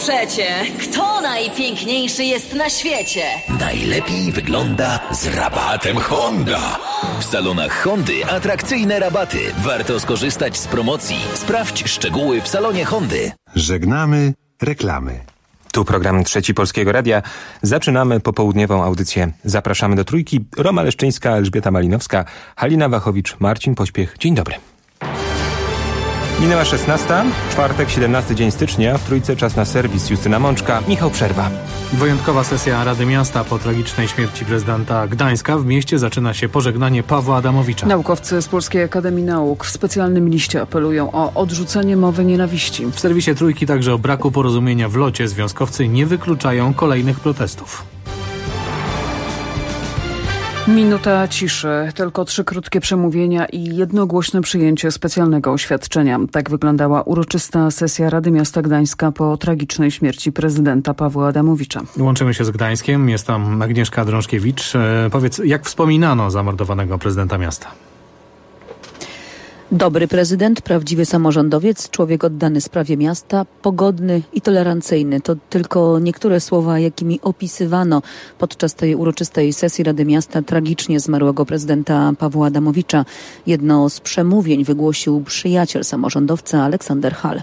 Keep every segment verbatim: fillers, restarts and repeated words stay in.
przecie! Kto najpiękniejszy jest na świecie? Najlepiej wygląda z rabatem Honda. W salonach Hondy atrakcyjne rabaty. Warto skorzystać z promocji. Sprawdź szczegóły w salonie Hondy. Żegnamy reklamy. Tu program Trzeci Polskiego Radia. Zaczynamy popołudniową audycję. Zapraszamy do Trójki. Roma Leszczyńska, Elżbieta Malinowska, Halina Wachowicz, Marcin Pośpiech. Dzień dobry. Minęła szesnasta, czwartek, siedemnasty dzień stycznia. W Trójce czas na serwis. Justyna Mączka, Michał Przerwa. Wyjątkowa sesja Rady Miasta po tragicznej śmierci prezydenta Gdańska. W mieście zaczyna się pożegnanie Pawła Adamowicza. Naukowcy z Polskiej Akademii Nauk w specjalnym liście apelują o odrzucenie mowy nienawiści. W serwisie Trójki także o braku porozumienia w locie. Związkowcy nie wykluczają kolejnych protestów. Minuta ciszy, tylko trzy krótkie przemówienia i jednogłośne przyjęcie specjalnego oświadczenia. Tak wyglądała uroczysta sesja Rady Miasta Gdańska po tragicznej śmierci prezydenta Pawła Adamowicza. Łączymy się z Gdańskiem, jest tam Agnieszka Drążkiewicz. E, powiedz, jak wspominano zamordowanego prezydenta miasta? Dobry prezydent, prawdziwy samorządowiec, człowiek oddany sprawie miasta, pogodny i tolerancyjny. To tylko niektóre słowa, jakimi opisywano podczas tej uroczystej sesji Rady Miasta tragicznie zmarłego prezydenta Pawła Adamowicza. Jedno z przemówień wygłosił przyjaciel samorządowca Aleksander Hall.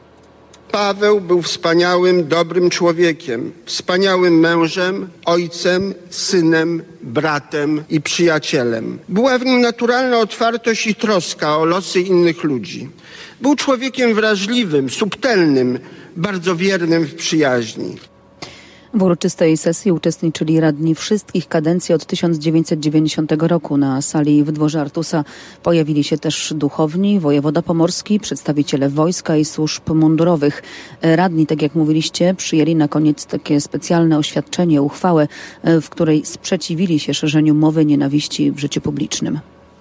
Paweł był wspaniałym, dobrym człowiekiem, wspaniałym mężem, ojcem, synem, bratem i przyjacielem. Była w nim naturalna otwartość i troska o losy innych ludzi. Był człowiekiem wrażliwym, subtelnym, bardzo wiernym w przyjaźni. W uroczystej sesji uczestniczyli radni wszystkich kadencji od tysiąc dziewięćset dziewięćdziesiątego roku. Na sali w dworze Artusa pojawili się też duchowni, wojewoda pomorski, przedstawiciele wojska i służb mundurowych. Radni, tak jak mówiliście, przyjęli na koniec takie specjalne oświadczenie, uchwałę, w której sprzeciwili się szerzeniu mowy nienawiści w życiu publicznym.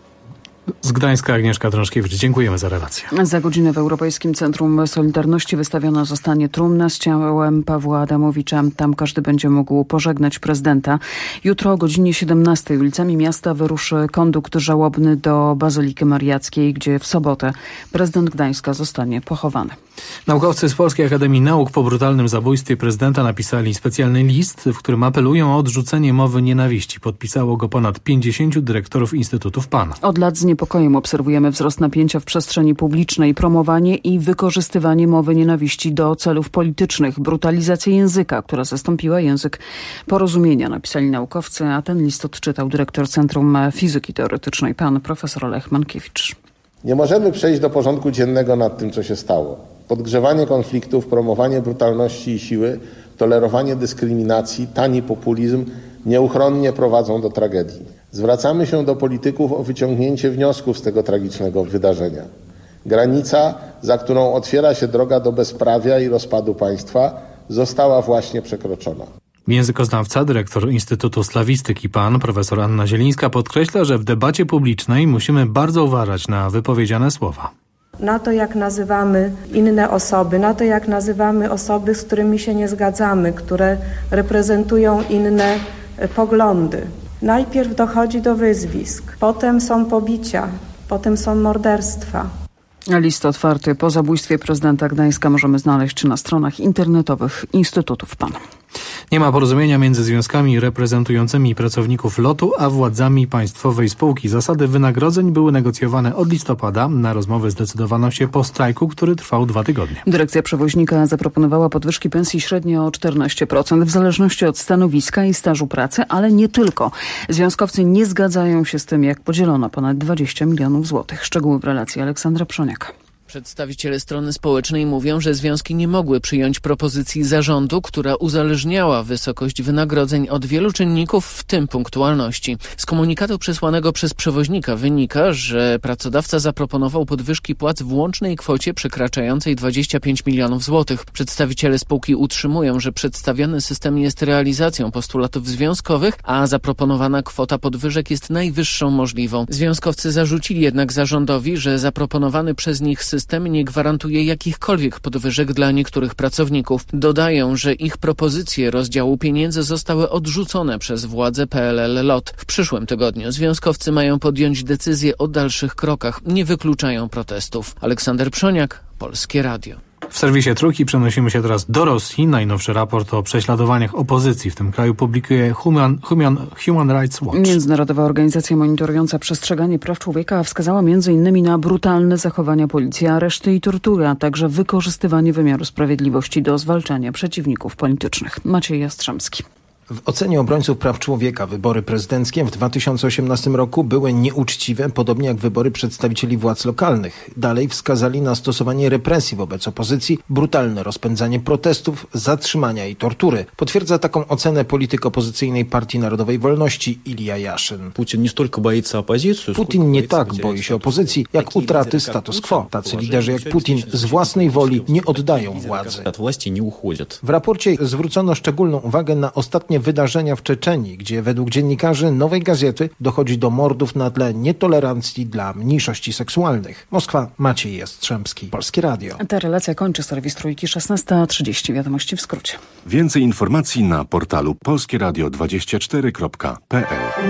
Z Gdańska Agnieszka Drążkiewicz. Dziękujemy za relację. Za godzinę w Europejskim Centrum Solidarności wystawiona zostanie trumna z ciałem Pawła Adamowicza. Tam każdy będzie mógł pożegnać prezydenta. Jutro o godzinie siedemnastej ulicami miasta wyruszy kondukt żałobny do Bazyliki Mariackiej, gdzie w sobotę prezydent Gdańska zostanie pochowany. Naukowcy z Polskiej Akademii Nauk po brutalnym zabójstwie prezydenta napisali specjalny list, w którym apelują o odrzucenie mowy nienawiści. Podpisało go ponad pięćdziesięciu dyrektorów instytutów P A N. Od lat z niepokojem obserwujemy wzrost napięcia w przestrzeni publicznej, promowanie i wykorzystywanie mowy nienawiści do celów politycznych, brutalizację języka, która zastąpiła język porozumienia, napisali naukowcy, a ten list odczytał dyrektor Centrum Fizyki Teoretycznej P A N profesor Lech Mankiewicz. Nie możemy przejść do porządku dziennego nad tym, co się stało. Podgrzewanie konfliktów, promowanie brutalności i siły, tolerowanie dyskryminacji, tani populizm nieuchronnie prowadzą do tragedii. Zwracamy się do polityków o wyciągnięcie wniosków z tego tragicznego wydarzenia. Granica, za którą otwiera się droga do bezprawia i rozpadu państwa, została właśnie przekroczona. Językoznawca, dyrektor Instytutu Slawistyki P A N, profesor Anna Zielińska, podkreśla, że w debacie publicznej musimy bardzo uważać na wypowiedziane słowa. Na to, jak nazywamy inne osoby, na to, jak nazywamy osoby, z którymi się nie zgadzamy, które reprezentują inne poglądy. Najpierw dochodzi do wyzwisk, potem są pobicia, potem są morderstwa. List otwarty po zabójstwie prezydenta Gdańska możemy znaleźć na stronach internetowych Instytutów P A N. Nie ma porozumienia między związkami reprezentującymi pracowników lotu, a władzami państwowej spółki. Zasady wynagrodzeń były negocjowane od listopada. Na rozmowy zdecydowano się po strajku, który trwał dwa tygodnie. Dyrekcja przewoźnika zaproponowała podwyżki pensji średnio o czternaście procent w zależności od stanowiska i stażu pracy, ale nie tylko. Związkowcy nie zgadzają się z tym, jak podzielono ponad dwadzieścia milionów złotych. Szczegóły w relacji Aleksandra Przoniaka. Przedstawiciele strony społecznej mówią, że związki nie mogły przyjąć propozycji zarządu, która uzależniała wysokość wynagrodzeń od wielu czynników, w tym punktualności. Z komunikatu przesłanego przez przewoźnika wynika, że pracodawca zaproponował podwyżki płac w łącznej kwocie przekraczającej dwadzieścia pięć milionów złotych. Przedstawiciele spółki utrzymują, że przedstawiony system jest realizacją postulatów związkowych, a zaproponowana kwota podwyżek jest najwyższą możliwą. Związkowcy zarzucili jednak zarządowi, że zaproponowany przez nich system System nie gwarantuje jakichkolwiek podwyżek dla niektórych pracowników. Dodają, że ich propozycje rozdziału pieniędzy zostały odrzucone przez władze P L L LOT. W przyszłym tygodniu związkowcy mają podjąć decyzję o dalszych krokach. Nie wykluczają protestów. Aleksander Przoniak, Polskie Radio. W serwisie Trójki przenosimy się teraz do Rosji. Najnowszy raport o prześladowaniach opozycji w tym kraju publikuje Human, Human, Human Rights Watch. Międzynarodowa organizacja monitorująca przestrzeganie praw człowieka wskazała między innymi na brutalne zachowania policji, areszty i tortury, a także wykorzystywanie wymiaru sprawiedliwości do zwalczania przeciwników politycznych. Maciej Jastrzębski. W ocenie obrońców praw człowieka wybory prezydenckie w dwa tysiące osiemnastym roku były nieuczciwe, podobnie jak wybory przedstawicieli władz lokalnych. Dalej wskazali na stosowanie represji wobec opozycji, brutalne rozpędzanie protestów, zatrzymania i tortury. Potwierdza taką ocenę polityk opozycyjnej Partii Narodowej Wolności Ilja Jaszyn. Putin nie tak boi się opozycji, jak utraty status quo. Tacy liderzy jak Putin z własnej woli nie oddają władzy. W raporcie zwrócono szczególną uwagę na ostatnie wydarzenia w Czeczenii, gdzie według dziennikarzy Nowej Gazety dochodzi do mordów na tle nietolerancji dla mniejszości seksualnych. Moskwa, Maciej Jastrzębski, Polskie Radio. Ta relacja kończy serwis Trójki. szesnasta trzydzieści. Wiadomości w skrócie. Więcej informacji na portalu polskieradio dwadzieścia cztery kropka p l.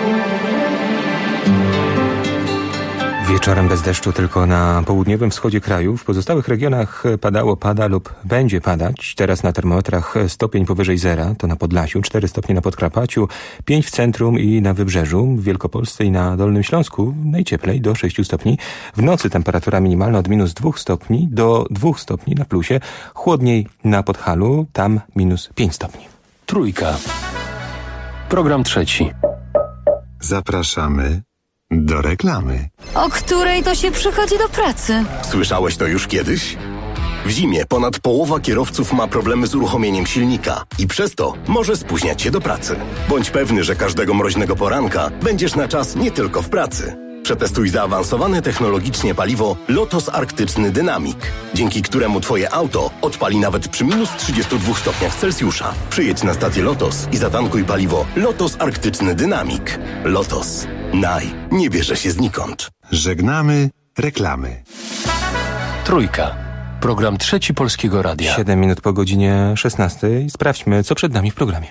Wieczorem bez deszczu tylko na południowym wschodzie kraju. W pozostałych regionach padało, pada lub będzie padać. Teraz na termometrach stopień powyżej zera, to na Podlasiu, cztery stopnie na Podkarpaciu, pięć w centrum i na Wybrzeżu, w Wielkopolsce i na Dolnym Śląsku najcieplej do sześciu stopni. W nocy temperatura minimalna od minus dwóch stopni do dwóch stopni na plusie. Chłodniej na Podhalu, tam minus pięć stopni. Trójka. Program trzeci. Zapraszamy do reklamy. O której to się przychodzi do pracy? Słyszałeś to już kiedyś? W zimie ponad połowa kierowców ma problemy z uruchomieniem silnika i przez to może spóźniać się do pracy. Bądź pewny, że każdego mroźnego poranka będziesz na czas nie tylko w pracy. Przetestuj zaawansowane technologicznie paliwo Lotos Arktyczny Dynamic, dzięki któremu Twoje auto odpali nawet przy minus trzydziestu dwóch stopniach Celsjusza. Przyjedź na stację Lotos i zatankuj paliwo Lotos Arktyczny Dynamic. Lotos. Naj. Nie bierze się znikąd. Żegnamy reklamy. Trójka. Program trzeci Polskiego Radia. Siedem minut po godzinie szesnastej. Sprawdźmy, co przed nami w programie.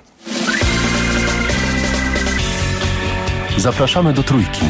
Zapraszamy do Trójki.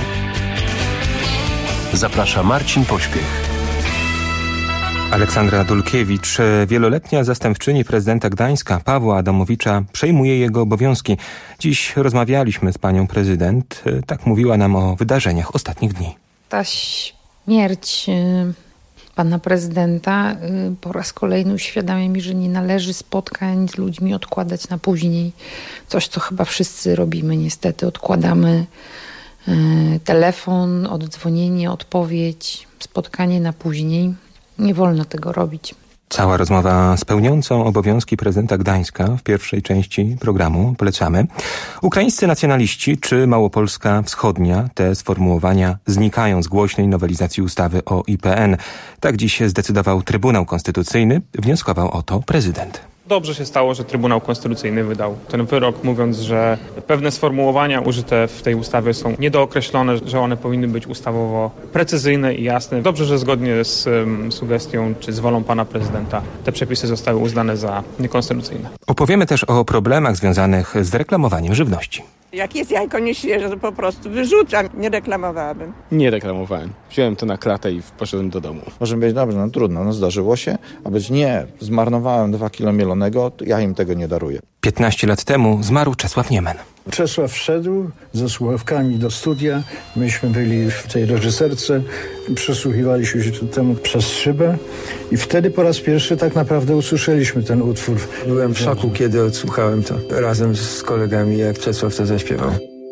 Zaprasza Marcin Pośpiech. Aleksandra Dulkiewicz, wieloletnia zastępczyni prezydenta Gdańska Pawła Adamowicza, przejmuje jego obowiązki. Dziś rozmawialiśmy z panią prezydent. Tak mówiła nam o wydarzeniach ostatnich dni. Ta śmierć pana prezydenta po raz kolejny uświadamia mi, że nie należy spotkań z ludźmi odkładać na później. Coś, co chyba wszyscy robimy niestety. Odkładamy telefon, oddzwonienie, odpowiedź, spotkanie na później. Nie wolno tego robić. Cała rozmowa z pełniącą obowiązki prezydenta Gdańska w pierwszej części programu polecamy. Ukraińscy nacjonaliści czy Małopolska Wschodnia, te sformułowania znikają z głośnej nowelizacji ustawy o I P N. Tak dziś zdecydował Trybunał Konstytucyjny. Wnioskował o to prezydent. Dobrze się stało, że Trybunał Konstytucyjny wydał ten wyrok, mówiąc, że pewne sformułowania użyte w tej ustawie są niedookreślone, że one powinny być ustawowo precyzyjne i jasne. Dobrze, że zgodnie z um, sugestią czy z wolą pana prezydenta te przepisy zostały uznane za niekonstytucyjne. Opowiemy też o problemach związanych z reklamowaniem żywności. Jak jest jajko nieświeże, to po prostu wyrzucam. Nie reklamowałabym. Nie reklamowałem. Wziąłem to na klatę i poszedłem do domu. Może być dobrze, no trudno, no zdarzyło się. A być nie, zmarnowałem dwa kilo mielonego, to ja im tego nie daruję. piętnaście lat temu zmarł Czesław Niemen. Czesław wszedł ze słuchawkami do studia. Myśmy byli w tej reżyserce, przysłuchiwaliśmy się temu przez szybę i wtedy po raz pierwszy tak naprawdę usłyszeliśmy ten utwór. Byłem w szoku, kiedy odsłuchałem to razem z kolegami, jak Czesław to zaśpiewał.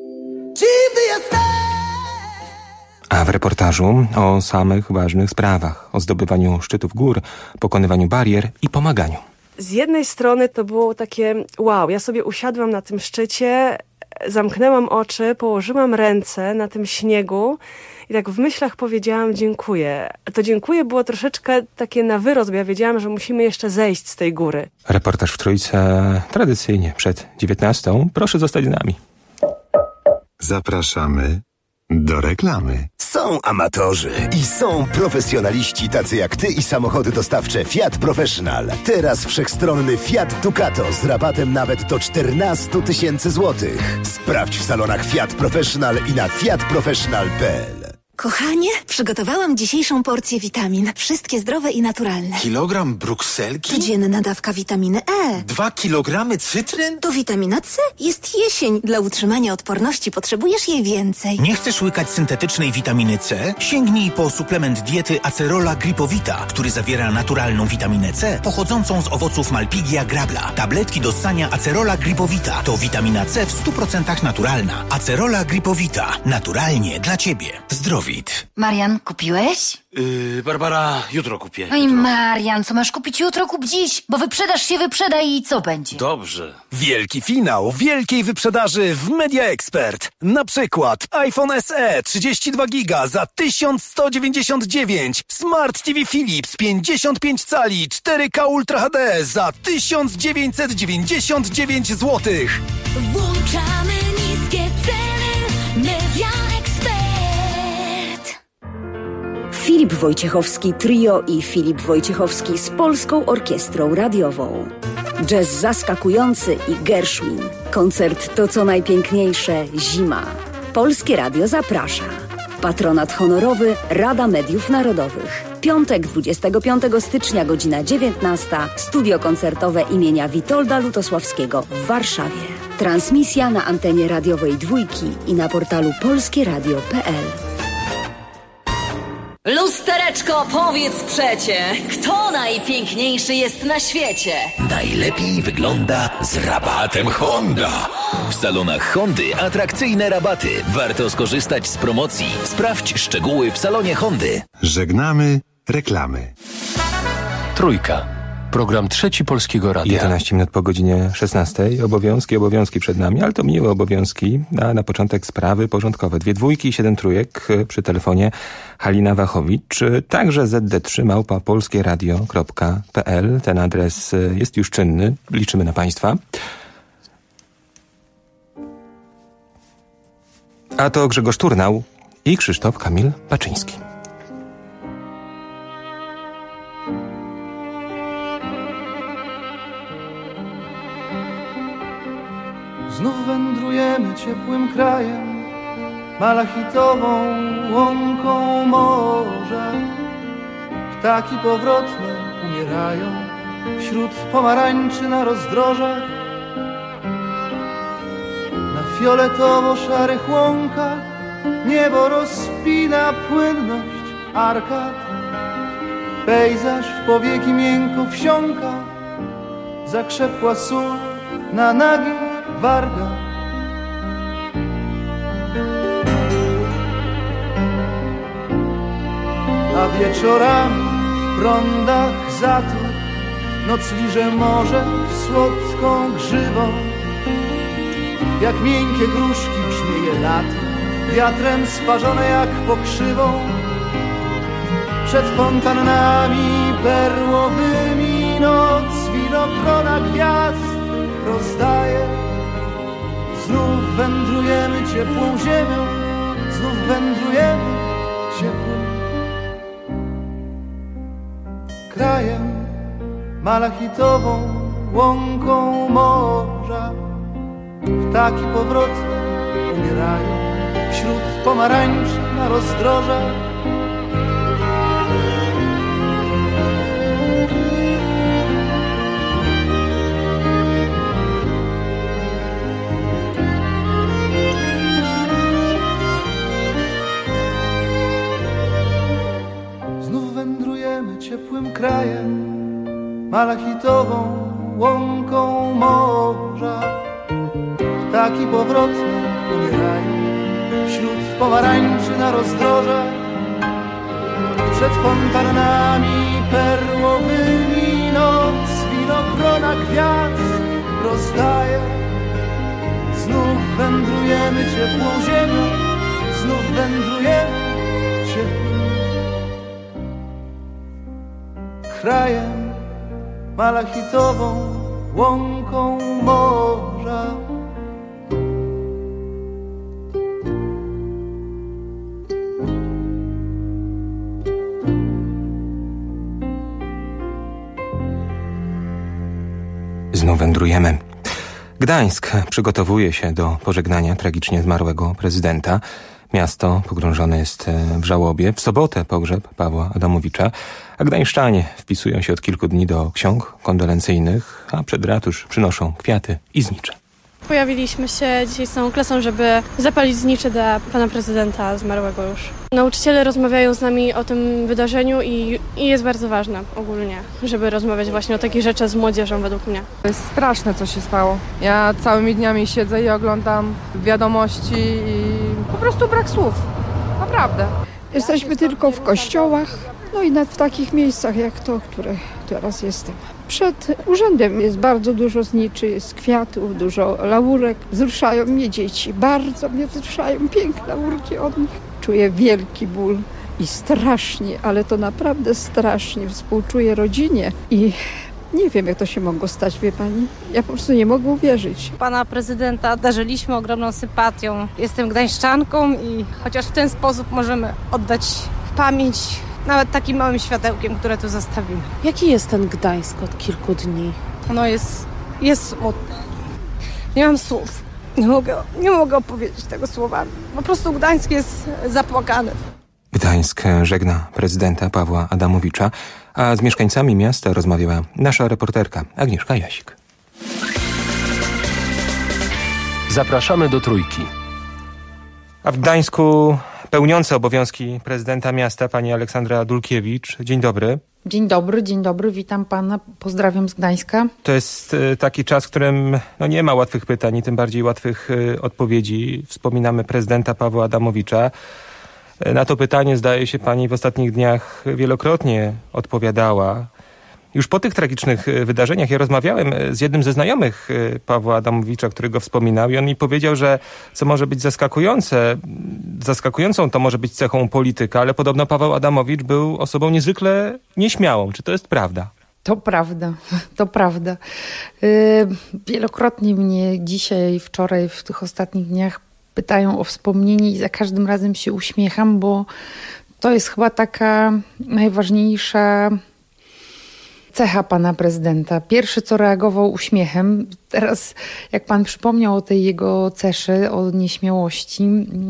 A w reportażu o samych ważnych sprawach, o zdobywaniu szczytów gór, pokonywaniu barier i pomaganiu. Z jednej strony to było takie wow, ja sobie usiadłam na tym szczycie, zamknęłam oczy, położyłam ręce na tym śniegu i tak w myślach powiedziałam dziękuję. To dziękuję było troszeczkę takie na wyrost, bo ja wiedziałam, że musimy jeszcze zejść z tej góry. Reportaż w Trójce tradycyjnie przed dziewiętnastą. Proszę zostać z nami. Zapraszamy do reklamy. Są amatorzy i są profesjonaliści tacy jak ty i samochody dostawcze Fiat Professional. Teraz wszechstronny Fiat Ducato z rabatem nawet do czternaście tysięcy złotych. Sprawdź w salonach Fiat Professional i na fiat professional kropka p l. Kochanie, przygotowałam dzisiejszą porcję witamin. Wszystkie zdrowe i naturalne. Kilogram brukselki? Codzienna dawka witaminy E. Dwa kilogramy cytryn? To witamina C. Jest jesień. Dla utrzymania odporności potrzebujesz jej więcej. Nie chcesz łykać syntetycznej witaminy C? Sięgnij po suplement diety Acerola Gripowita, który zawiera naturalną witaminę C pochodzącą z owoców Malpighia grabla. Tabletki do ssania Acerola Gripowita to witamina C w stu procentach naturalna. Acerola Gripowita. Naturalnie dla Ciebie. Zdrowit. Marian, kupiłeś? Yy, Barbara, jutro kupię. Oj, Marian, co masz kupić jutro, kup dziś, bo wyprzedaż się wyprzeda i co będzie? Dobrze. Wielki finał wielkiej wyprzedaży w Media Expert. Na przykład iPhone S E trzydzieści dwa giga za tysiąc sto dziewięćdziesiąt dziewięć, Smart T V Philips pięćdziesiąt pięć cali cztery K Ultra H D za tysiąc dziewięćset dziewięćdziesiąt dziewięć złotych. Włączamy niskie ceny. Media Expert. Filip Wojciechowski Trio i Filip Wojciechowski z Polską Orkiestrą Radiową. Jazz zaskakujący i Gershwin. Koncert To co najpiękniejsze zima. Polskie Radio zaprasza. Patronat honorowy Rada Mediów Narodowych. Piątek dwudziestego piątego stycznia, godzina dziewiętnasta. Studio koncertowe imienia Witolda Lutosławskiego w Warszawie. Transmisja na antenie radiowej Dwójki i na portalu polskieradio kropka p l. Lustereczko, powiedz przecie, kto najpiękniejszy jest na świecie? Najlepiej wygląda z rabatem Honda. W salonach Hondy atrakcyjne rabaty. Warto skorzystać z promocji. Sprawdź szczegóły w salonie Hondy. Żegnamy reklamy. Trójka. Program Trzeci Polskiego Radia. jedenaście minut po godzinie szesnastej. Obowiązki, obowiązki przed nami, ale to miłe obowiązki. A na początek sprawy porządkowe. Dwie dwójki i siedem trójek przy telefonie Halina Wachowicz. Także z d trzy małpa polskieradio kropka p l. Ten adres jest już czynny. Liczymy na Państwa. A to Grzegorz Turnał i Krzysztof Kamil Baczyński. Znów wędrujemy ciepłym krajem, malachitową łąką morza. Ptaki powrotne umierają wśród pomarańczy na rozdrożach. Na fioletowo-szarych łąkach niebo rozpina płynność arkad. Pejzaż w powieki miękko wsiąka, zakrzepła sól na nagich wargach. A wieczorami w prądach zatok noc liże morze słodką grzywą. Jak miękkie gruszki brzmieje lato, wiatrem sparzone jak pokrzywą. Przed fontannami perłowymi noc winogrona gwiazd rozdaje. Znów wędrujemy ciepłą ziemią, znów wędrujemy ciepłym krajem, malachitową łąką morza. Ptaki powrotne umierają wśród pomarańczy na rozdrożach. Ciepłym krajem, malachitową łąką morza. Ptaki powrotne umierają wśród pomarańczy na rozdrożach. Przed fontannami perłowymi noc winogrona gwiazd rozdaje. Znów wędrujemy ciepłą ziemią, znów wędrujemy ciepłym krajem, malachitową łąką morza. Znów wędrujemy. Gdańsk przygotowuje się do pożegnania tragicznie zmarłego prezydenta. Miasto pogrążone jest w żałobie. W sobotę pogrzeb Pawła Adamowicza, a gdańszczanie wpisują się od kilku dni do ksiąg kondolencyjnych, a przed ratusz przynoszą kwiaty i znicze. Pojawiliśmy się dzisiaj z całą klasą, żeby zapalić znicze dla pana prezydenta zmarłego już. Nauczyciele rozmawiają z nami o tym wydarzeniu i, i jest bardzo ważne ogólnie, żeby rozmawiać właśnie o takich rzeczach z młodzieżą według mnie. To jest straszne, co się stało. Ja całymi dniami siedzę i oglądam wiadomości i po prostu brak słów. Naprawdę. Jesteśmy tylko w kościołach, no i w takich miejscach jak to, które teraz jestem. Przed urzędem jest bardzo dużo zniczy, jest kwiatów, dużo laurek. Wzruszają mnie dzieci, bardzo mnie wzruszają, piękne laurki od nich. Czuję wielki ból i strasznie, ale to naprawdę strasznie współczuję rodzinie i nie wiem, jak to się mogło stać, wie pani. Ja po prostu nie mogę uwierzyć. Pana prezydenta darzyliśmy ogromną sympatią. Jestem gdańszczanką i chociaż w ten sposób możemy oddać pamięć nawet takim małym światełkiem, które tu zostawimy. Jaki jest ten Gdańsk od kilku dni? No jest, jest smutny. Nie mam słów. Nie mogę, nie mogę opowiedzieć tego słowami. Po prostu Gdańsk jest zapłakany. Gdańsk żegna prezydenta Pawła Adamowicza, a z mieszkańcami miasta rozmawiała nasza reporterka Agnieszka Jasik. Zapraszamy do Trójki. A w Gdańsku pełniąca obowiązki prezydenta miasta pani Aleksandra Dulkiewicz. Dzień dobry. Dzień dobry, dzień dobry, witam pana, pozdrawiam z Gdańska. To jest taki czas, w którym no, nie ma łatwych pytań i tym bardziej łatwych y, odpowiedzi. Wspominamy prezydenta Pawła Adamowicza. Na to pytanie zdaje się pani w ostatnich dniach wielokrotnie odpowiadała. Już po tych tragicznych wydarzeniach ja rozmawiałem z jednym ze znajomych Pawła Adamowicza, który go wspominał i on mi powiedział, że co może być zaskakujące, zaskakującą to może być cechą polityka, ale podobno Paweł Adamowicz był osobą niezwykle nieśmiałą. Czy to jest prawda? To prawda, to prawda. Yy, wielokrotnie mnie dzisiaj, wczoraj, w tych ostatnich dniach pytają o wspomnienie i za każdym razem się uśmiecham, bo to jest chyba taka najważniejsza cecha pana prezydenta. Pierwszy, co reagował uśmiechem. Teraz, jak pan przypomniał o tej jego ceszy, o nieśmiałości,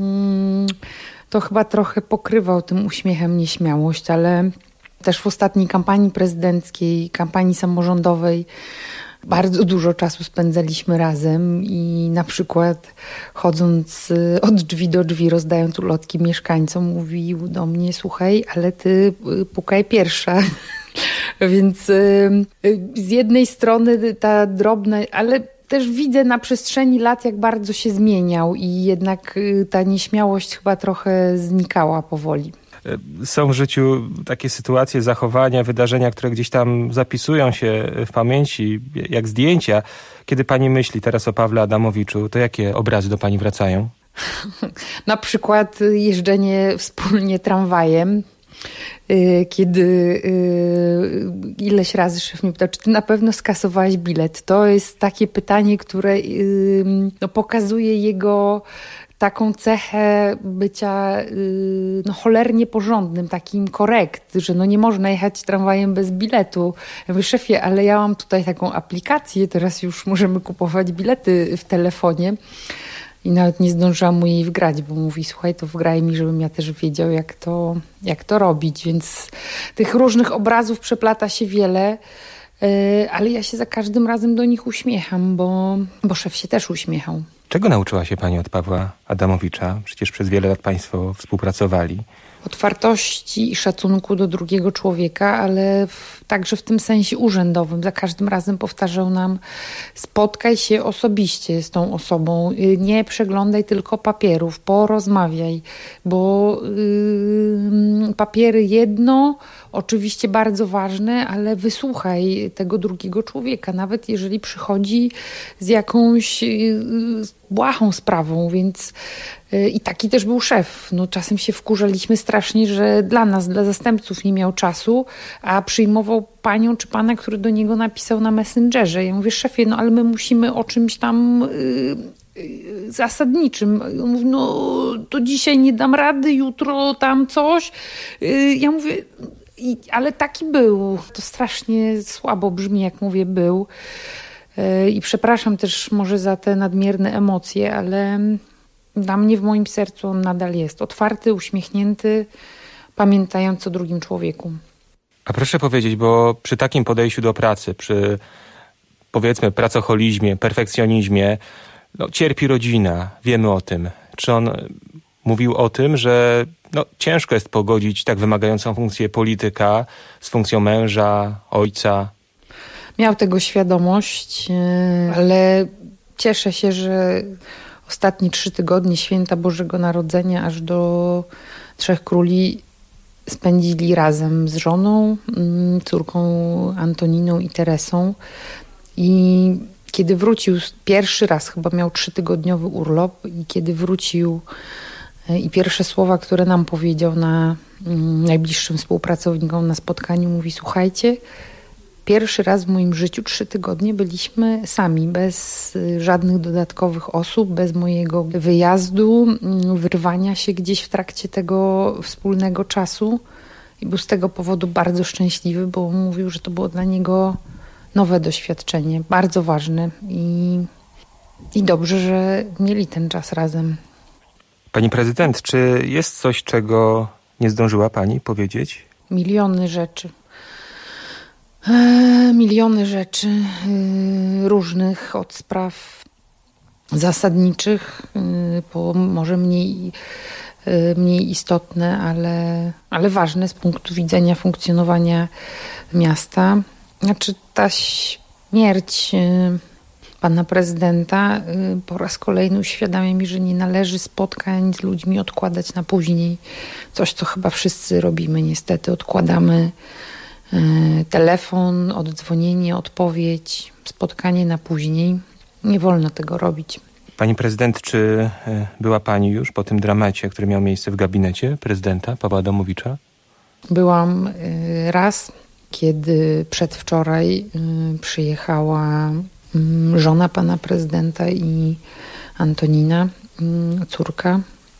to chyba trochę pokrywał tym uśmiechem nieśmiałość, ale też w ostatniej kampanii prezydenckiej, kampanii samorządowej bardzo dużo czasu spędzaliśmy razem i na przykład chodząc od drzwi do drzwi, rozdając ulotki mieszkańcom, mówił do mnie: słuchaj, ale ty pukaj pierwsza. Więc z jednej strony ta drobna, ale też widzę na przestrzeni lat, jak bardzo się zmieniał i jednak ta nieśmiałość chyba trochę znikała powoli. Są w życiu takie sytuacje, zachowania, wydarzenia, które gdzieś tam zapisują się w pamięci, jak zdjęcia. Kiedy pani myśli teraz o Pawle Adamowiczu, to jakie obrazy do pani wracają? Na przykład jeżdżenie wspólnie tramwajem. Kiedy ileś razy szef mnie pytał, czy ty na pewno skasowałaś bilet. To jest takie pytanie, które no, pokazuje jego taką cechę bycia no, cholernie porządnym, takim korekt, że no, nie można jechać tramwajem bez biletu. Ja mówię: szefie, ale ja mam tutaj taką aplikację, teraz już możemy kupować bilety w telefonie. I nawet nie zdążyłam mu jej wgrać, bo mówi: słuchaj, to wgraj mi, żebym ja też wiedział, jak to, jak to robić. Więc tych różnych obrazów przeplata się wiele, yy, ale ja się za każdym razem do nich uśmiecham, bo, bo szef się też uśmiechał. Czego nauczyła się pani od Pawła Adamowicza? Przecież przez wiele lat państwo współpracowali. Otwartości i szacunku do drugiego człowieka, ale w, także w tym sensie urzędowym. Za każdym razem powtarzał nam: spotkaj się osobiście z tą osobą, nie przeglądaj tylko papierów, porozmawiaj, bo yy, papiery jedno, oczywiście bardzo ważne, ale wysłuchaj tego drugiego człowieka, nawet jeżeli przychodzi z jakąś yy, błahą sprawą, więc i taki też był szef. No, czasem się wkurzaliśmy strasznie, że dla nas, dla zastępców nie miał czasu, a przyjmował panią czy pana, który do niego napisał na Messengerze. Ja mówię: szefie, no ale my musimy o czymś tam yy, yy, zasadniczym. On mówi: no to dzisiaj nie dam rady, jutro tam coś. Yy, ja mówię: i, ale taki był. To strasznie słabo brzmi, jak mówię był. Yy, I przepraszam też może za te nadmierne emocje, ale dla mnie w moim sercu on nadal jest. Otwarty, uśmiechnięty, pamiętający o drugim człowieku. A proszę powiedzieć, bo przy takim podejściu do pracy, przy powiedzmy pracoholizmie, perfekcjonizmie, no, cierpi rodzina, wiemy o tym. Czy on mówił o tym, że no, ciężko jest pogodzić tak wymagającą funkcję polityka z funkcją męża, ojca? Miał tego świadomość, ale cieszę się, że ostatnie trzy tygodnie święta Bożego Narodzenia aż do Trzech Króli spędzili razem z żoną, córką Antoniną i Teresą. I kiedy wrócił, pierwszy raz chyba miał trzytygodniowy urlop i kiedy wrócił i pierwsze słowa, które nam powiedział na najbliższym współpracownikom na spotkaniu, mówi: słuchajcie, pierwszy raz w moim życiu trzy tygodnie byliśmy sami, bez żadnych dodatkowych osób, bez mojego wyjazdu, wyrwania się gdzieś w trakcie tego wspólnego czasu. I był z tego powodu bardzo szczęśliwy, bo mówił, że to było dla niego nowe doświadczenie, bardzo ważne i, i dobrze, że mieli ten czas razem. Pani prezydent, czy jest coś, czego nie zdążyła pani powiedzieć? Miliony rzeczy. E, miliony rzeczy e, różnych, od spraw zasadniczych e, po może mniej, e, mniej istotne, ale, ale ważne z punktu widzenia funkcjonowania miasta. Znaczy ta śmierć e, pana prezydenta e, po raz kolejny uświadamia mi, że nie należy spotkań z ludźmi odkładać na później. Coś, co chyba wszyscy robimy niestety. Odkładamy telefon, oddzwonienie, odpowiedź, spotkanie na później. Nie wolno tego robić. Pani prezydent, czy była pani już po tym dramacie, który miał miejsce w gabinecie prezydenta Pawła Adamowicza? Byłam raz, kiedy przedwczoraj przyjechała żona pana prezydenta i Antonina, córka.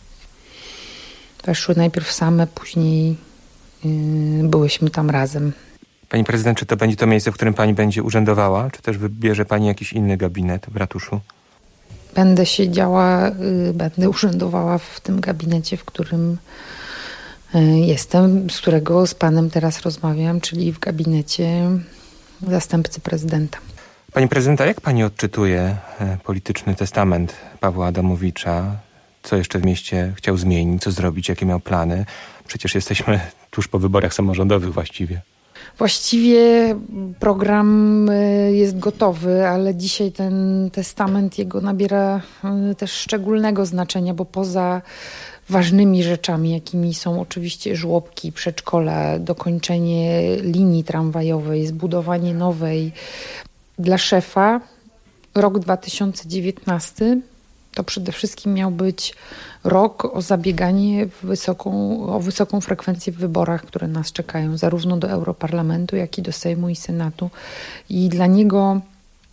Weszły najpierw same, później byłyśmy tam razem. Pani prezydent, czy to będzie to miejsce, w którym pani będzie urzędowała? Czy też wybierze pani jakiś inny gabinet w ratuszu? Będę siedziała, będę urzędowała w tym gabinecie, w którym jestem, z którego z panem teraz rozmawiam, czyli w gabinecie zastępcy prezydenta. Pani prezydenta, jak pani odczytuje polityczny testament Pawła Adamowicza? Co jeszcze w mieście chciał zmienić, co zrobić, jakie miał plany? Przecież jesteśmy tuż po wyborach samorządowych właściwie. Właściwie program jest gotowy, ale dzisiaj ten testament jego nabiera też szczególnego znaczenia, bo poza ważnymi rzeczami, jakimi są oczywiście żłobki, przedszkola, dokończenie linii tramwajowej, zbudowanie nowej. Dla szefa rok dwa tysiące dziewiętnasty to przede wszystkim miał być rok o zabieganie wysoką, o wysoką frekwencję w wyborach, które nas czekają, zarówno do Europarlamentu, jak i do Sejmu i Senatu. I dla niego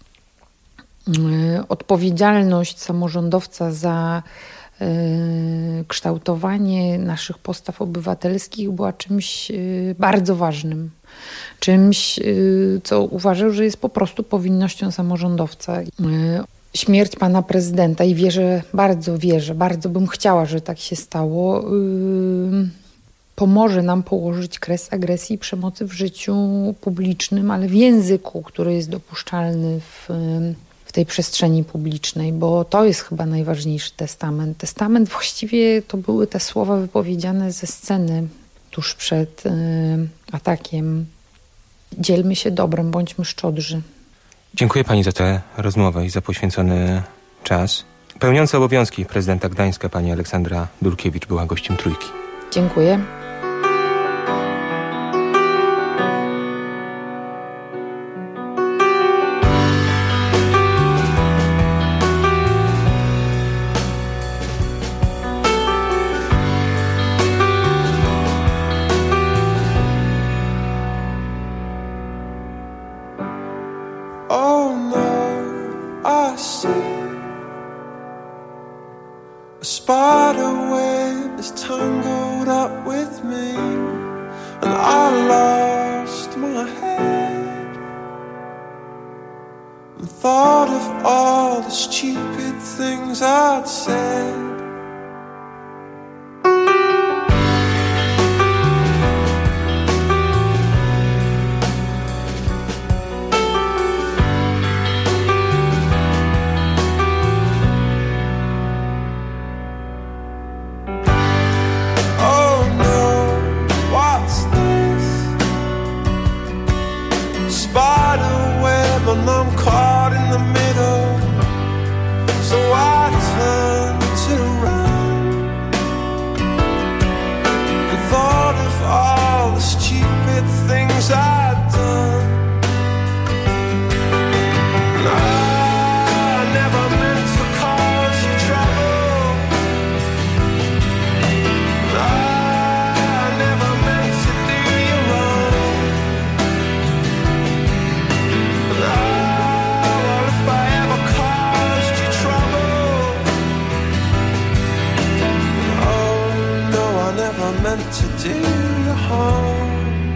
y, odpowiedzialność samorządowca za y, kształtowanie naszych postaw obywatelskich była czymś y, bardzo ważnym. Czymś, y, co uważał, że jest po prostu powinnością samorządowca. Y, Śmierć pana prezydenta i wierzę, bardzo wierzę, bardzo bym chciała, że tak się stało, yy, pomoże nam położyć kres agresji i przemocy w życiu publicznym, ale w języku, który jest dopuszczalny w, w tej przestrzeni publicznej, bo to jest chyba najważniejszy testament. Testament właściwie to były te słowa wypowiedziane ze sceny tuż przed yy, atakiem. Dzielmy się dobrem, bądźmy szczodrzy. Dziękuję pani za tę rozmowę i za poświęcony czas. Pełniąca obowiązki prezydenta Gdańska pani Aleksandra Dulkiewicz była gościem Trójki. Dziękuję. Thought of all the stupid things I'd said. to do you harm.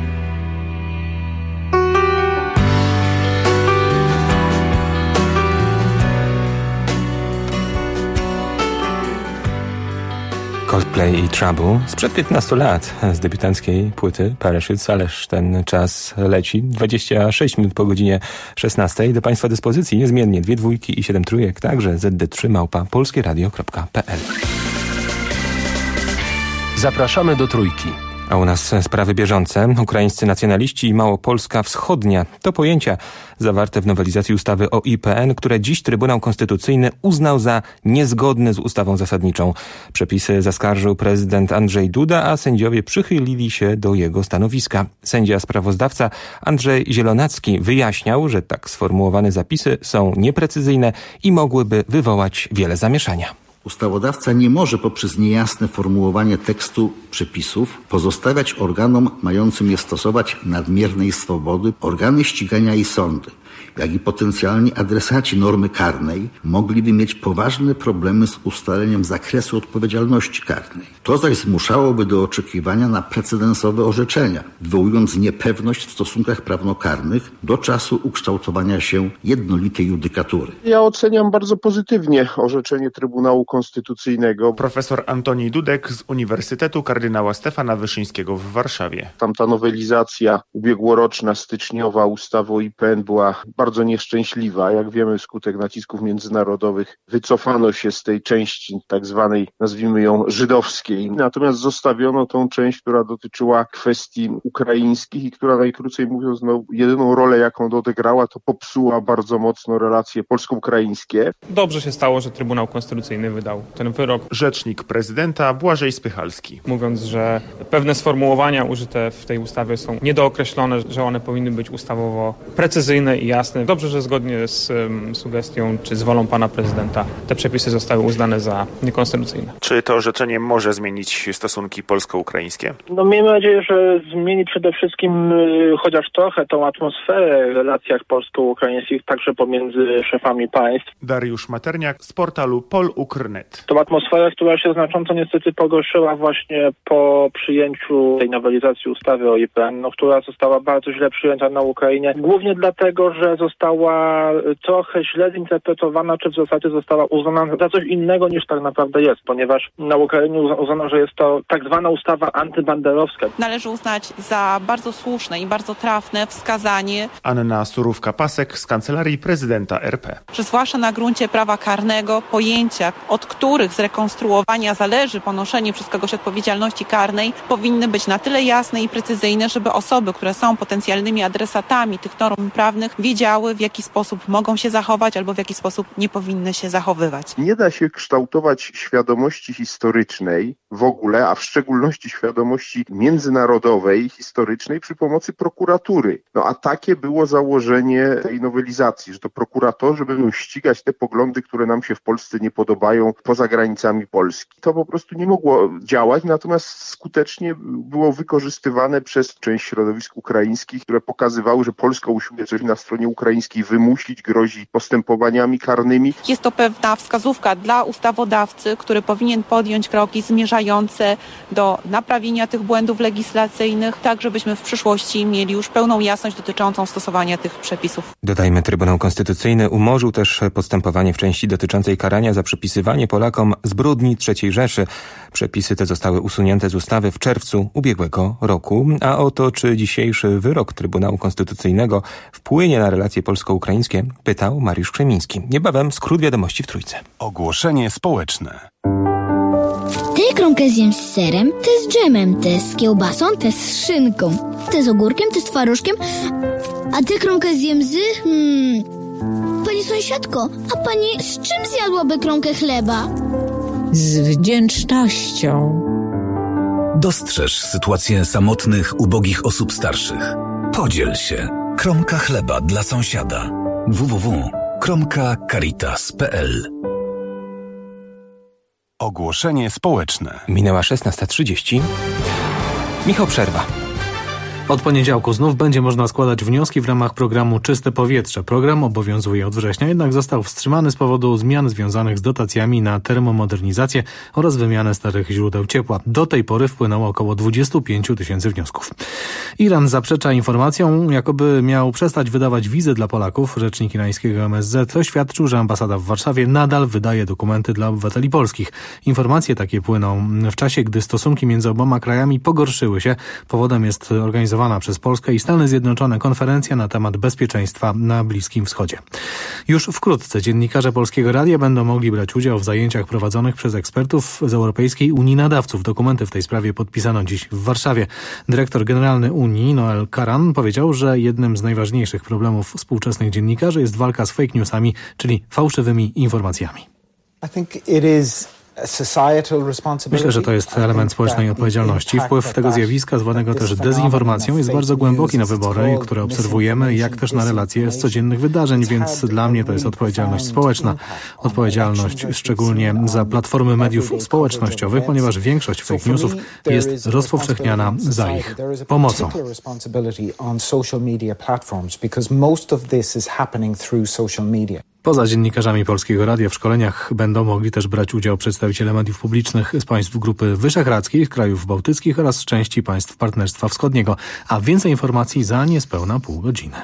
Coldplay i Trouble sprzed piętnastu lat z debiutanckiej płyty Parachutes, ależ ten czas leci. dwadzieścia sześć minut po godzinie szesnastej. Do Państwa dyspozycji niezmiennie dwie dwójki i siedem trójek, także zet de trzy małpa polskieradio kropka pe el. Zapraszamy do Trójki. A u nas sprawy bieżące. Ukraińscy nacjonaliści i Małopolska Wschodnia to pojęcia zawarte w nowelizacji ustawy o I P N, które dziś Trybunał Konstytucyjny uznał za niezgodne z ustawą zasadniczą. Przepisy zaskarżył prezydent Andrzej Duda, a sędziowie przychylili się do jego stanowiska. Sędzia sprawozdawca Andrzej Zielonacki wyjaśniał, że tak sformułowane zapisy są nieprecyzyjne i mogłyby wywołać wiele zamieszania. Ustawodawca nie może poprzez niejasne formułowanie tekstu przepisów pozostawiać organom mającym je stosować nadmiernej swobody. Organy ścigania i sądy, jak i potencjalni adresaci normy karnej mogliby mieć poważne problemy z ustaleniem zakresu odpowiedzialności karnej. To zaś zmuszałoby do oczekiwania na precedensowe orzeczenia, wywołując niepewność w stosunkach prawnokarnych do czasu ukształtowania się jednolitej judykatury. Ja oceniam bardzo pozytywnie orzeczenie Trybunału Konstytucyjnego. Profesor Antoni Dudek z Uniwersytetu Kardynała Stefana Wyszyńskiego w Warszawie. Tamta nowelizacja ubiegłoroczna, styczniowa ustawy o I P N była bardzo nieszczęśliwa. Jak wiemy, wskutek nacisków międzynarodowych wycofano się z tej części tak zwanej, nazwijmy ją, żydowskiej. Natomiast zostawiono tą część, która dotyczyła kwestii ukraińskich i która, najkrócej mówiąc, no, jedyną rolę, jaką odegrała, to popsuła bardzo mocno relacje polsko-ukraińskie. Dobrze się stało, że Trybunał Konstytucyjny wydał ten wyrok. Rzecznik prezydenta Błażej Spychalski. Mówiąc, że pewne sformułowania użyte w tej ustawie są niedookreślone, że one powinny być ustawowo precyzyjne i jasne. Dobrze, że zgodnie z um, sugestią czy z wolą pana prezydenta te przepisy zostały uznane za niekonstytucyjne. Czy to orzeczenie może zmienić stosunki polsko-ukraińskie? No miejmy nadzieję, że zmieni przede wszystkim y, chociaż trochę tą atmosferę w relacjach polsko-ukraińskich, także pomiędzy szefami państw. Dariusz Materniak z portalu polukr kropka net. Tą atmosferę, która się znacząco niestety pogorszyła właśnie po przyjęciu tej nowelizacji ustawy o I P N, no, która została bardzo źle przyjęta na Ukrainie. Głównie dlatego, że została trochę źle zinterpretowana, czy w zasadzie została uznana za coś innego niż tak naprawdę jest, ponieważ na Ukrainie uznano, że jest to tak zwana ustawa antybanderowska. Należy uznać za bardzo słuszne i bardzo trafne wskazanie. Anna Surówka-Pasek z Kancelarii Prezydenta R P. Że zwłaszcza na gruncie prawa karnego pojęcia, od których zrekonstruowania zależy ponoszenie przez kogoś odpowiedzialności karnej, powinny być na tyle jasne i precyzyjne, żeby osoby, które są potencjalnymi adresatami tych norm prawnych, wiedziały, w jaki sposób mogą się zachować albo w jaki sposób nie powinny się zachowywać. Nie da się kształtować świadomości historycznej w ogóle, a w szczególności świadomości międzynarodowej, historycznej przy pomocy prokuratury. No a takie było założenie tej nowelizacji, że to prokuratorzy będą ścigać te poglądy, które nam się w Polsce nie podobają poza granicami Polski. To po prostu nie mogło działać, natomiast skutecznie było wykorzystywane przez część środowisk ukraińskich, które pokazywały, że Polska usiłuje coś na stronie ukraińskiej wymusić, grozi postępowaniami karnymi. Jest to pewna wskazówka dla ustawodawcy, który powinien podjąć kroki zmierzające do naprawienia tych błędów legislacyjnych, tak żebyśmy w przyszłości mieli już pełną jasność dotyczącą stosowania tych przepisów. Dodajmy, Trybunał Konstytucyjny umorzył też postępowanie w części dotyczącej karania za przypisywanie Polakom zbrodni trzeciej Rzeszy. Przepisy te zostały usunięte z ustawy w czerwcu ubiegłego roku. A o to, czy dzisiejszy wyrok Trybunału Konstytucyjnego wpłynie na relacje polsko-ukraińskie, pytał Mariusz Krzemiński. Niebawem skrót wiadomości w Trójce. Ogłoszenie społeczne. Tę kromkę zjem z serem, tę z dżemem, tę z kiełbasą, tę z szynką, tę z ogórkiem, tę z twarożkiem, a tę kromkę zjem z... Hmm, pani sąsiadko, a pani z czym zjadłaby kromkę chleba? Z wdzięcznością. Dostrzeż sytuację samotnych, ubogich osób starszych. Podziel się. Kromka chleba dla sąsiada. w w w kropka caritas kropka p l. Ogłoszenie społeczne. Minęła szesnasta trzydzieści. Michał Przerwa. Od poniedziałku znów będzie można składać wnioski w ramach programu Czyste Powietrze. Program obowiązuje od września, jednak został wstrzymany z powodu zmian związanych z dotacjami na termomodernizację oraz wymianę starych źródeł ciepła. Do tej pory wpłynęło około dwadzieścia pięć tysięcy wniosków. Iran zaprzecza informacjom, jakoby miał przestać wydawać wizy dla Polaków. Rzecznik irańskiego M S Z oświadczył, że ambasada w Warszawie nadal wydaje dokumenty dla obywateli polskich. Informacje takie płyną w czasie, gdy stosunki między oboma krajami pogorszyły się. Powodem jest organizowana przez Polskę i Stany Zjednoczone konferencja na temat bezpieczeństwa na Bliskim Wschodzie. Już wkrótce dziennikarze Polskiego Radia będą mogli brać udział w zajęciach prowadzonych przez ekspertów z Europejskiej Unii Nadawców. Dokumenty w tej sprawie podpisano dziś w Warszawie. Dyrektor generalny Unii, Noel Karan, powiedział, że jednym z najważniejszych problemów współczesnych dziennikarzy jest walka z fake newsami, czyli fałszywymi informacjami. I think it is Myślę, że to jest element społecznej odpowiedzialności. Wpływ tego zjawiska, zwanego też dezinformacją, jest bardzo głęboki na wybory, które obserwujemy, jak też na relacje z codziennych wydarzeń, więc dla mnie to jest odpowiedzialność społeczna. Odpowiedzialność szczególnie za platformy mediów społecznościowych, ponieważ większość fake newsów jest rozpowszechniana za ich pomocą. Poza dziennikarzami Polskiego Radia w szkoleniach będą mogli też brać udział przedstawiciele mediów publicznych z państw Grupy Wyszehradzkiej, krajów bałtyckich oraz z części państw Partnerstwa Wschodniego. A więcej informacji za niespełna pół godziny.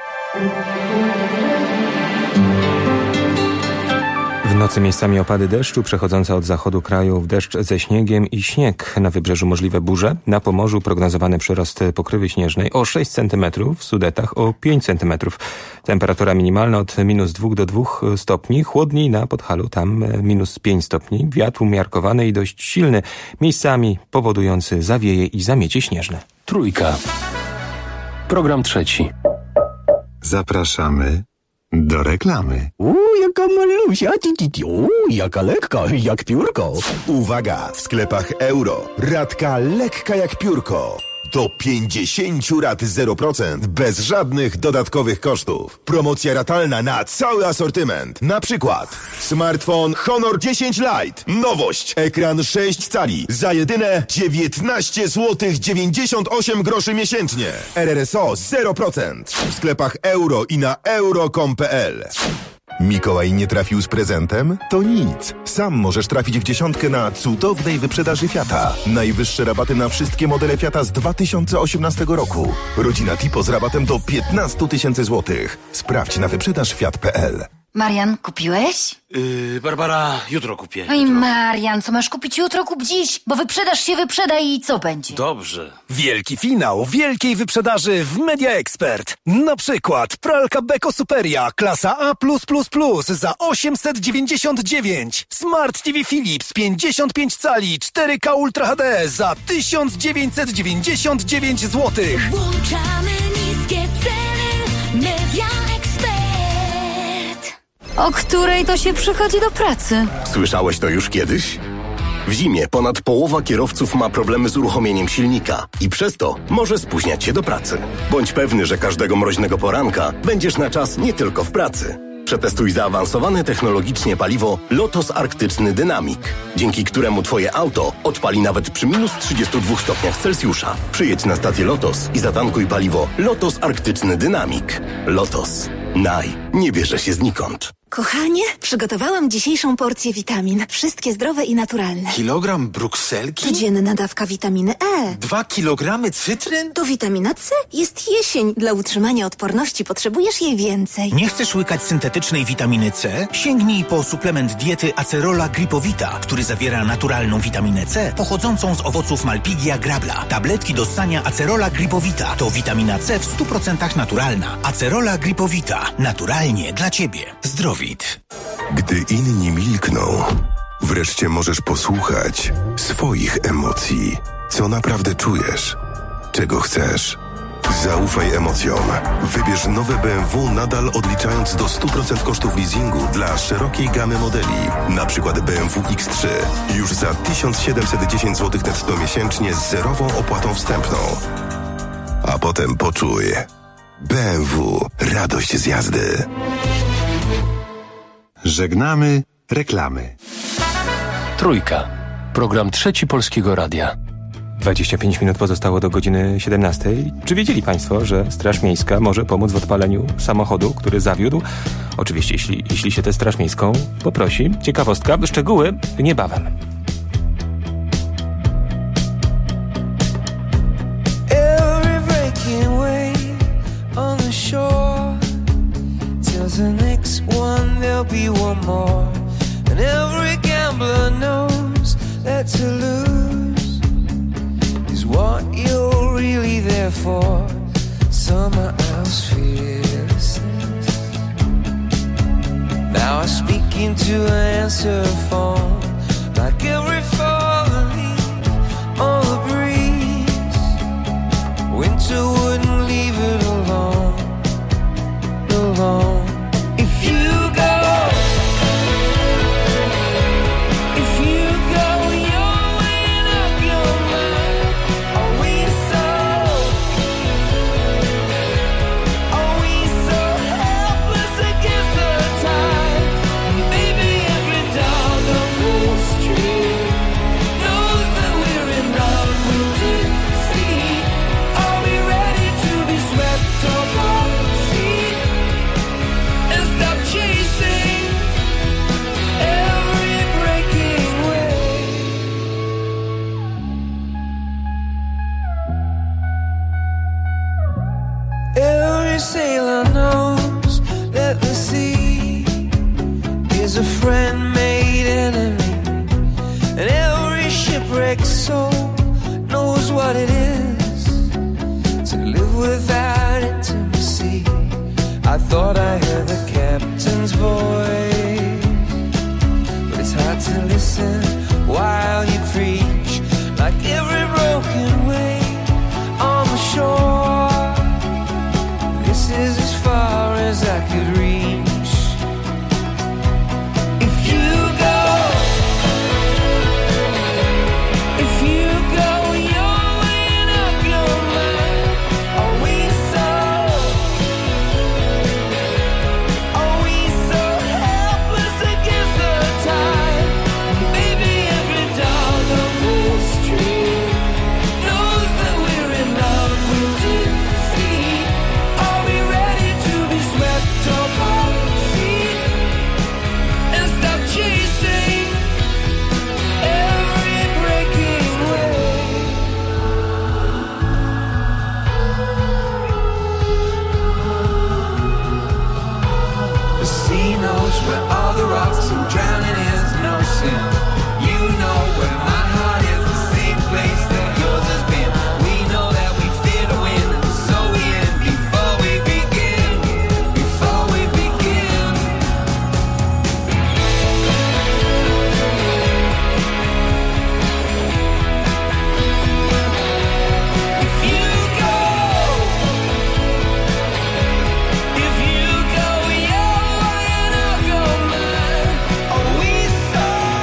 W nocy miejscami opady deszczu przechodzące od zachodu kraju w deszcz ze śniegiem i śnieg. Na wybrzeżu możliwe burze. Na Pomorzu prognozowany przyrost pokrywy śnieżnej o sześć centymetrów, w Sudetach o pięć centymetrów. Temperatura minimalna od minus dwóch do dwóch stopni. Chłodniej na Podhalu, tam minus pięć stopni. Wiatr umiarkowany i dość silny, miejscami powodujący zawieje i zamiecie śnieżne. Trójka. Program trzeci. Zapraszamy do reklamy. Uuu, jaka malusia, uuu, jaka lekka, jak piórko. Uwaga, w sklepach Euro. Ratka lekka jak piórko. Do pięćdziesięciu rat zero procent, bez żadnych dodatkowych kosztów. Promocja ratalna na cały asortyment. Na przykład smartfon Honor dziesięć Lite. Nowość. Ekran sześć cali. Za jedyne dziewiętnaście złotych dziewięćdziesiąt osiem groszy miesięcznie. R R S O zero procent. W sklepach Euro i na euro kropka com kropka p l. Mikołaj nie trafił z prezentem? To nic. Sam możesz trafić w dziesiątkę na cudownej wyprzedaży Fiata. Najwyższe rabaty na wszystkie modele Fiata z dwa tysiące osiemnastego roku. Rodzina Tipo z rabatem do piętnaście tysięcy złotych. Sprawdź na wyprzedaż fiat kropka p l. Marian, kupiłeś? Yy, Barbara, jutro kupię. Oj, Marian, co masz kupić jutro, kup dziś, bo wyprzedaż się wyprzeda i co będzie? Dobrze. Wielki finał wielkiej wyprzedaży w Media Expert. Na przykład pralka Beko Superia, klasa A plus plus plus za osiemset dziewięćdziesiąt dziewięć. Smart T V Philips pięćdziesiąt pięć cali cztery K Ultra H D za tysiąc dziewięćset dziewięćdziesiąt dziewięć złotych. Włączamy niskie ceny. Media Expert. O której to się przychodzi do pracy? Słyszałeś to już kiedyś? W zimie ponad połowa kierowców ma problemy z uruchomieniem silnika i przez to może spóźniać się do pracy. Bądź pewny, że każdego mroźnego poranka będziesz na czas nie tylko w pracy. Przetestuj zaawansowane technologicznie paliwo Lotos Arktyczny Dynamic, dzięki któremu Twoje auto odpali nawet przy minus trzydziestu dwóch stopniach Celsjusza. Przyjedź na stację Lotos i zatankuj paliwo Lotos Arktyczny Dynamic. Lotos. Naj. Nie bierze się znikąd. Kochanie, przygotowałam dzisiejszą porcję witamin. Wszystkie zdrowe i naturalne. Kilogram brukselki? Codzienna dawka witaminy E. Dwa kilogramy cytryn? To witamina C. Jest jesień. Dla utrzymania odporności potrzebujesz jej więcej. Nie chcesz łykać syntetycznej witaminy C? Sięgnij po suplement diety Acerola Gripowita, który zawiera naturalną witaminę C pochodzącą z owoców Malpighia grabla. Tabletki do ssania Acerola Gripowita to witamina C w stu procentach naturalna. Acerola Gripowita. Naturalnie dla Ciebie. Zdrowie. Gdy inni milkną, wreszcie możesz posłuchać swoich emocji. Co naprawdę czujesz? Czego chcesz? Zaufaj emocjom. Wybierz nowe B M W nadal odliczając do stu procent kosztów leasingu dla szerokiej gamy modeli. Na przykład B M W X trzy. Już za tysiąc siedemset dziesięć złotych netto miesięcznie z zerową opłatą wstępną. A potem poczuj. B M W. Radość z jazdy. Żegnamy reklamy. Trójka. Program trzeci Polskiego Radia. dwadzieścia pięć minut pozostało do godziny siedemnastej. Czy wiedzieli Państwo, że Straż Miejska może pomóc w odpaleniu samochodu, który zawiódł? Oczywiście, jeśli, jeśli się tę Straż Miejską poprosi. Ciekawostka, szczegóły niebawem. Every breaking wave on the shore tells the next one there'll be one more. And every gambler knows that to lose is what you're really there for. Summer house fearlessness. Now I speak into an answer phone, like every falling leaf on the breeze. Winter wouldn't leave it alone, alone. If you go, if you go, you're weighing up your mind. Are we so, are we so helpless against the tide? Maybe every dog on the street knows that we're in love with defeat. Are we ready to be swept off our feet and stop chasing every breaking wave? Every sailor knows that the sea is a friend made enemy, and every shipwrecked soul knows what it is to live without intimacy. I thought I heard the captain's voice, but it's hard to listen while you preach, like every broken wave on the shore. This is as far as I could reach. If you go, if you go, you're weighing up your mind. Are we so, are we so helpless against the tide? Maybe every dog on the street knows that we're in love with defeat. Are we ready to be swept off our feet and stop chasing every breaking wave? The sea knows where all the rocks and drowning is no sin. You know where my heart is, the same place that yours has been. We know that we fear to win, so we end before we begin, before we begin. If you go, if you go, you're weighing up your mind. Are we so,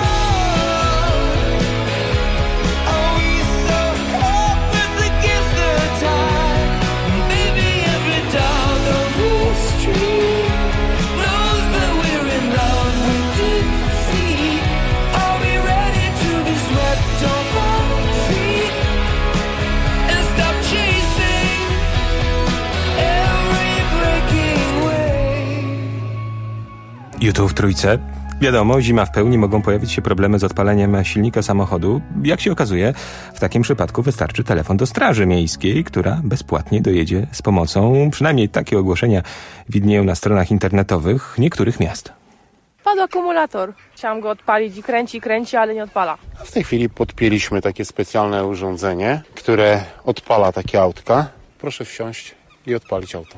are we so helpless against the tide? Maybe every dog on the street knows that we're in love with defeat. Are we ready to be swept off our feet and stop chasing every breaking wave? YouTube w trójce. Wiadomo, zima w pełni, mogą pojawić się problemy z odpaleniem silnika samochodu. Jak się okazuje, w takim przypadku wystarczy telefon do Straży Miejskiej, która bezpłatnie dojedzie z pomocą. Przynajmniej takie ogłoszenia widnieją na stronach internetowych niektórych miast. Padł akumulator. Chciałam go odpalić i kręci, kręci, ale nie odpala. W tej chwili podpięliśmy takie specjalne urządzenie, które odpala takie autka. Proszę wsiąść i odpalić auto.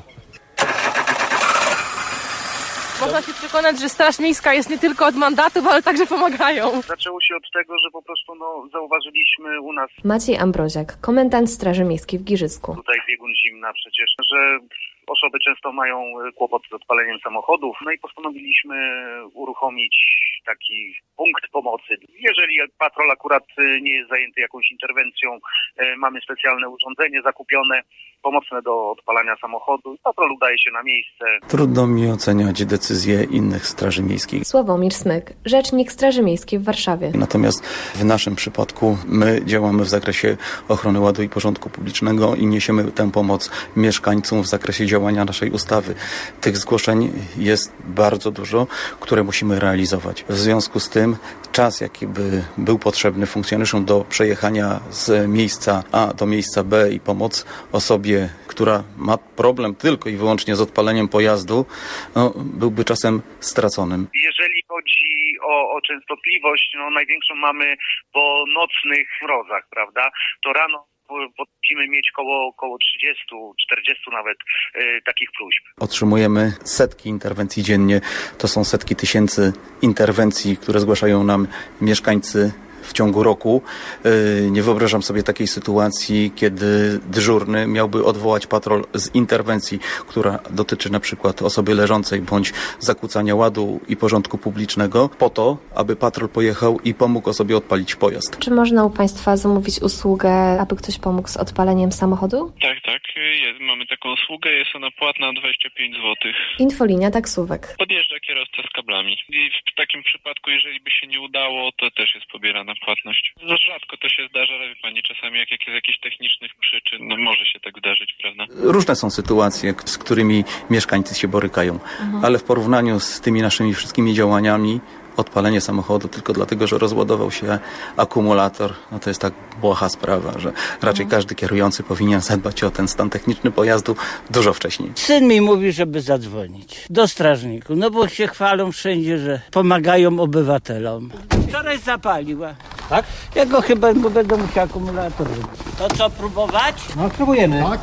Można się przekonać, że Straż Miejska jest nie tylko od mandatów, ale także pomagają. Zaczęło się od tego, że po prostu no, zauważyliśmy u nas Maciej Ambroziak, komendant Straży Miejskiej w Giżycku. tutaj biegun zimna przecież, że osoby często mają kłopot z odpaleniem samochodów, no i postanowiliśmy uruchomić taki punkt pomocy. Jeżeli patrol akurat nie jest zajęty jakąś interwencją, mamy specjalne urządzenie zakupione, pomocne do odpalania samochodu. Patrol udaje się na miejsce. Trudno mi oceniać decyzje innych straży miejskich. Sławomir Smyk, rzecznik Straży Miejskiej w Warszawie. Natomiast w naszym przypadku my działamy w zakresie ochrony ładu i porządku publicznego i niesiemy tę pomoc mieszkańcom w zakresie działania naszej ustawy. Tych zgłoszeń jest bardzo dużo, które musimy realizować. W związku z tym czas, jaki by był potrzebny funkcjonariuszom do przejechania z miejsca A do miejsca B i pomoc osobie, która ma problem tylko i wyłącznie z odpaleniem pojazdu, no, byłby czasem straconym. Jeżeli chodzi o, o częstotliwość, no największą mamy po nocnych mrozach, prawda? To rano potrafimy mieć koło, koło trzydzieści, czterdzieści nawet y, takich próśb. Otrzymujemy setki interwencji dziennie. To są setki tysięcy interwencji, które zgłaszają nam mieszkańcy w ciągu roku. Nie wyobrażam sobie takiej sytuacji, kiedy dyżurny miałby odwołać patrol z interwencji, która dotyczy na przykład osoby leżącej bądź zakłócania ładu i porządku publicznego, po to, aby patrol pojechał i pomógł osobie odpalić pojazd. Czy można u Państwa zamówić usługę, aby ktoś pomógł z odpaleniem samochodu? Tak, tak. Jest, mamy taką usługę. Jest ona płatna dwadzieścia pięć złotych. Infolinia taksówek. Podjeżdża kierowca z kablami. I w takim przypadku, jeżeli by się nie udało, to też jest pobierana płatność. Rzadko to się zdarza, ale wie pani, czasami jak, jak jest jakichś technicznych przyczyn, no może się tak zdarzyć, prawda? Różne są sytuacje, z którymi mieszkańcy się borykają, mhm. ale w porównaniu z tymi naszymi wszystkimi działaniami, odpalenie samochodu tylko dlatego, że rozładował się akumulator, no to jest tak błaha sprawa, że raczej mhm. każdy kierujący powinien zadbać o ten stan techniczny pojazdu dużo wcześniej. Syn mi mówi, żeby zadzwonić do strażników, no bo się chwalą wszędzie, że pomagają obywatelom. Wczoraj zapaliła. Tak? Ja go chyba bo będę musiał akumulator robić. To co, próbować? No, próbujemy. Tak.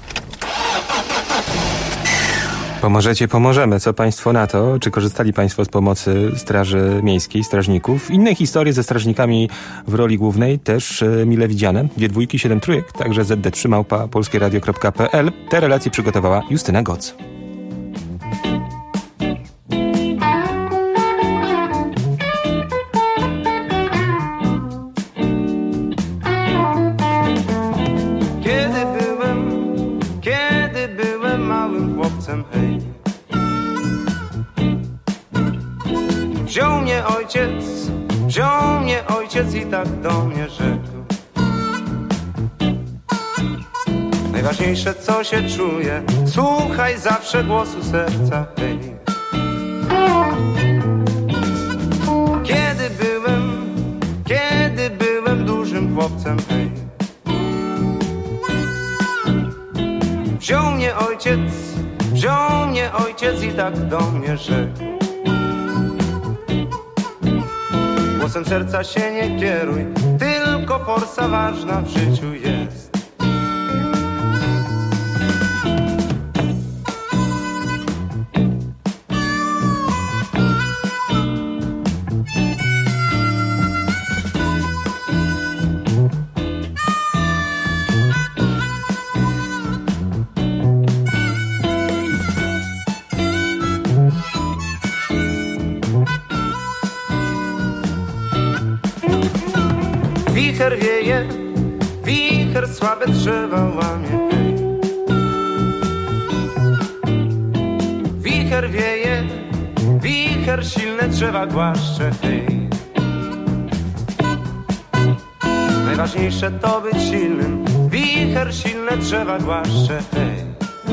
Pomożecie, pomożemy. Co Państwo na to? Czy korzystali Państwo z pomocy Straży Miejskiej, strażników? Inne historie ze strażnikami w roli głównej też e, mile widziane. Dwie dwójki, siedem trójek, także zet de trzy małpa polskieradio kropka pe el. Te relacje przygotowała Justyna Goc. Kiedy byłem, kiedy byłem małym chłopcem, hej, wziął mnie ojciec, wziął mnie ojciec i tak do mnie rzekł: najważniejsze co się czuje, słuchaj zawsze głosu serca, hej. Kiedy byłem, kiedy byłem dużym chłopcem, hej, wziął mnie ojciec, wziął mnie ojciec i tak do mnie rzekł: głosem serca się nie kieruj, tylko forsa ważna w życiu jest. Wicher wieje, wicher słabe drzewa łamie, hej. Wicher wieje, wicher silne drzewa głaszcze, hej. Najważniejsze to być silnym, wicher silne drzewa głaszcze, hej.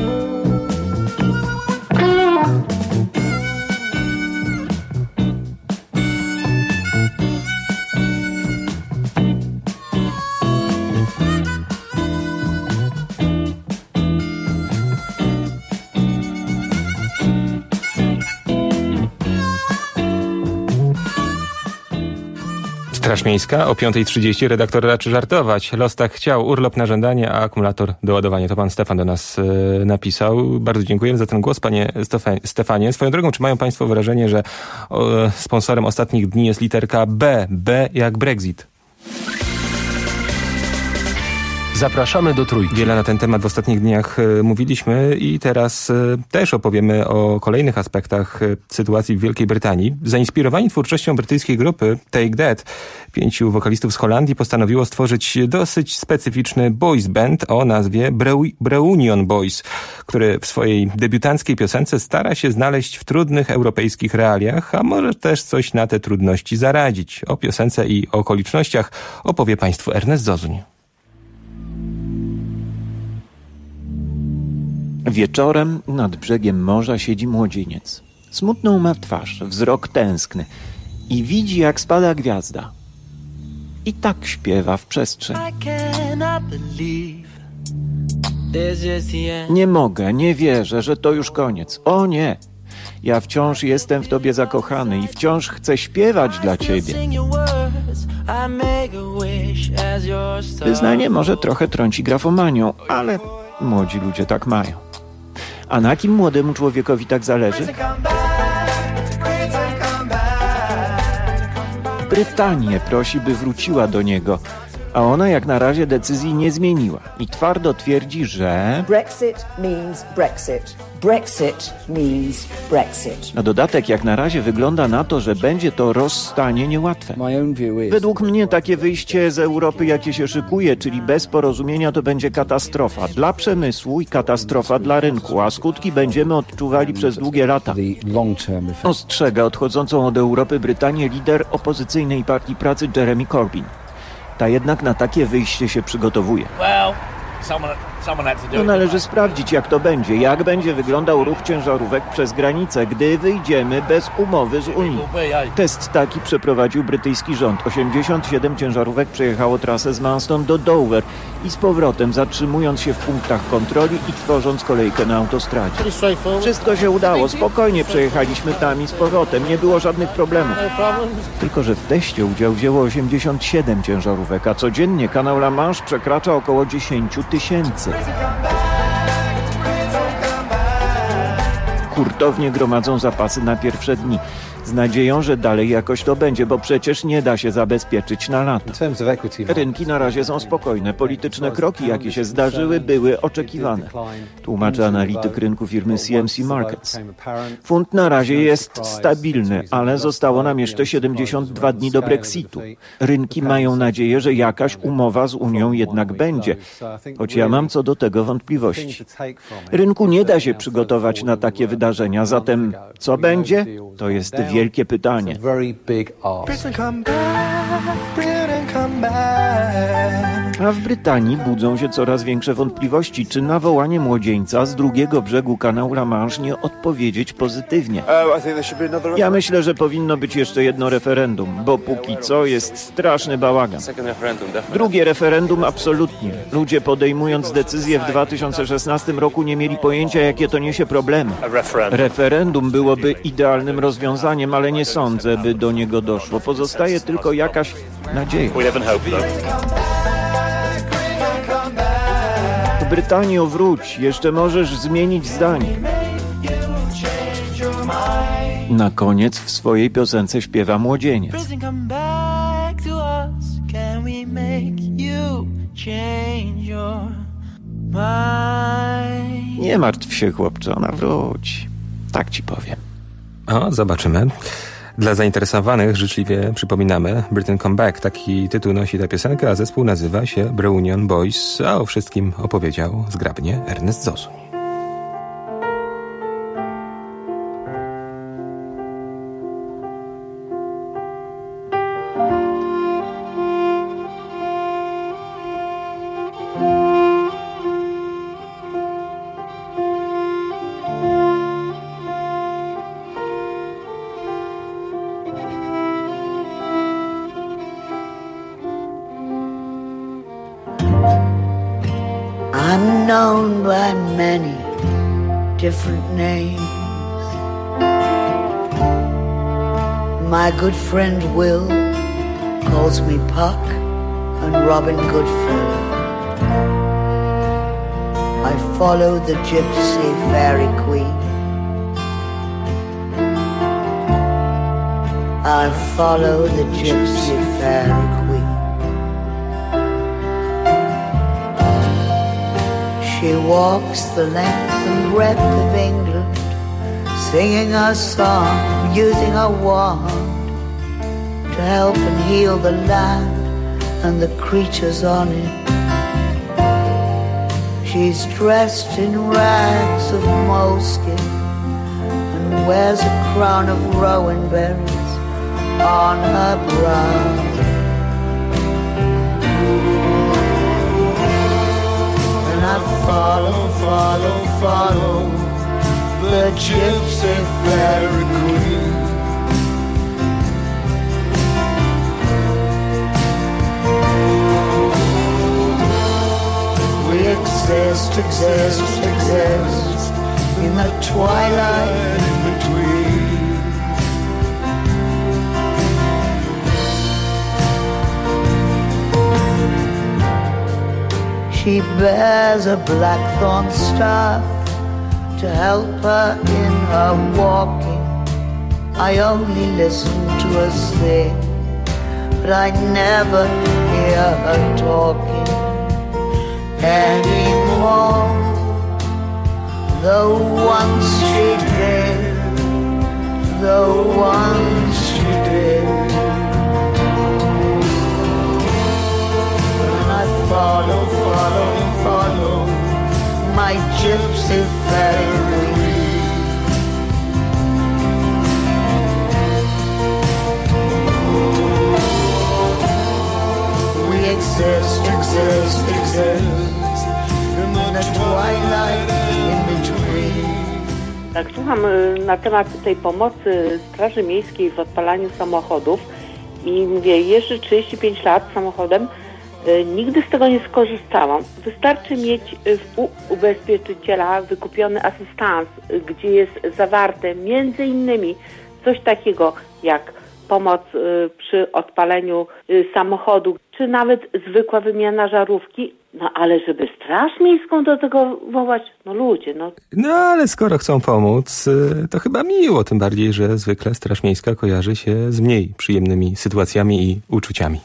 Straż Miejska o piąta trzydzieści. Redaktor raczy żartować. Los tak chciał, urlop na żądanie, a akumulator do ładowania. To pan Stefan do nas e, napisał. Bardzo dziękujemy za ten głos, panie Stofe- Stefanie. Swoją drogą, czy mają państwo wrażenie, że o, sponsorem ostatnich dni jest literka B? B jak Brexit. Zapraszamy do Trójki. Wiele na ten temat w ostatnich dniach e, mówiliśmy i teraz e, też opowiemy o kolejnych aspektach e, sytuacji w Wielkiej Brytanii. Zainspirowani twórczością brytyjskiej grupy Take That, pięciu wokalistów z Holandii postanowiło stworzyć dosyć specyficzny boys band o nazwie Breunion Boys, który w swojej debiutanckiej piosence stara się znaleźć w trudnych europejskich realiach, a może też coś na te trudności zaradzić. O piosence i okolicznościach opowie Państwu Ernest Zozuń. Wieczorem nad brzegiem morza siedzi młodzieniec. Smutną ma twarz, wzrok tęskny i widzi, jak spada gwiazda. I tak śpiewa w przestrzeń. Nie mogę, nie wierzę, że to już koniec. O nie! Ja wciąż jestem w tobie zakochany i wciąż chcę śpiewać dla ciebie. Wyznanie może trochę trąci grafomanią, ale młodzi ludzie tak mają. A na kim młodemu człowiekowi tak zależy? Brytanię prosi, by wróciła do niego, a ona jak na razie decyzji nie zmieniła i twardo twierdzi, że Brexit means Brexit. Brexit means Brexit. Na dodatek jak na razie wygląda na to, że będzie to rozstanie niełatwe. Według mnie takie wyjście z Europy, jakie się szykuje, czyli bez porozumienia, to będzie katastrofa dla przemysłu i katastrofa dla rynku, a skutki będziemy odczuwali przez długie lata. Ostrzega odchodzącą od Europy Brytanię lider opozycyjnej Partii Pracy Jeremy Corbyn. Ta jednak na takie wyjście się przygotowuje. No należy sprawdzić, jak to będzie, jak będzie wyglądał ruch ciężarówek przez granicę, gdy wyjdziemy bez umowy z Unii. Test taki przeprowadził brytyjski rząd. osiemdziesiąt siedem ciężarówek przejechało trasę z Manston do Dover i z powrotem, zatrzymując się w punktach kontroli i tworząc kolejkę na autostradzie. Wszystko się udało, spokojnie przejechaliśmy tam i z powrotem, nie było żadnych problemów. Tylko że w teście udział wzięło osiemdziesiąt siedem ciężarówek, a codziennie kanał La Manche przekracza około dziesięć tysięcy. Hurtownie gromadzą zapasy na pierwsze dni, z nadzieją, że dalej jakoś to będzie, bo przecież nie da się zabezpieczyć na lata. Rynki na razie są spokojne. Polityczne kroki, jakie się zdarzyły, były oczekiwane. Tłumaczy analityk rynku firmy C M C Markets. Funt na razie jest stabilny, ale zostało nam jeszcze siedemdziesiąt dwa dni do Brexitu. Rynki mają nadzieję, że jakaś umowa z Unią jednak będzie, choć ja mam co do tego wątpliwości. Rynku nie da się przygotować na takie wydarzenia, zatem co będzie? To jest wielkie pytanie. A w Brytanii budzą się coraz większe wątpliwości, czy na wołanie młodzieńca z drugiego brzegu kanału La Manche nie odpowiedzieć pozytywnie. Ja myślę, że powinno być jeszcze jedno referendum, bo póki co jest straszny bałagan. Drugie referendum absolutnie. Ludzie podejmując decyzję w dwa tysiące szesnastym roku nie mieli pojęcia, jakie to niesie problemy. Referendum byłoby idealnym rozwiązaniem, ale nie sądzę, by do niego doszło. Pozostaje tylko jakaś nadzieja. Brytanio, wróć, jeszcze możesz zmienić zdanie. Na koniec w swojej piosence śpiewa młodzieniec. Nie martw się, chłopcze, ona wróci. Tak ci powiem. O, zobaczymy. Dla zainteresowanych życzliwie przypominamy Britain Come Back. Taki tytuł nosi ta piosenka, a zespół nazywa się Breunion Boys, a o wszystkim opowiedział zgrabnie Ernest Zosuń. I'm known by many different names. My good friend Will calls me Puck and Robin Goodfellow. I follow the gypsy fairy queen. I follow the gypsy fairy queen. She walks the length and breadth of England, singing a song, using a wand to help and heal the land and the creatures on it. She's dressed in rags of moleskin and wears a crown of rowan berries on her brow. And I follow, follow, follow the gypsy fairy queen. We exist, exist, exist in the twilight in between. She bears a blackthorn staff to help her in her walking. I only listen to her sing, but I never hear her talking anymore. Though once she did, though once she did. And I follow, follow, follow my gypsy fairy. We exist, exist, exist in the twilight in between. Tak, słucham na temat tej pomocy Straży Miejskiej w odpalaniu samochodów i mówię, jeżdżę trzydzieści pięć lat samochodem, nigdy z tego nie skorzystałam. Wystarczy mieć u ubezpieczyciela wykupiony asystans, gdzie jest zawarte między innymi coś takiego jak pomoc przy odpaleniu samochodu, czy nawet zwykła wymiana żarówki. No ale żeby Straż Miejską do tego wołać, no ludzie, no. No ale skoro chcą pomóc, to chyba miło, tym bardziej, że zwykle Straż Miejska kojarzy się z mniej przyjemnymi sytuacjami i uczuciami.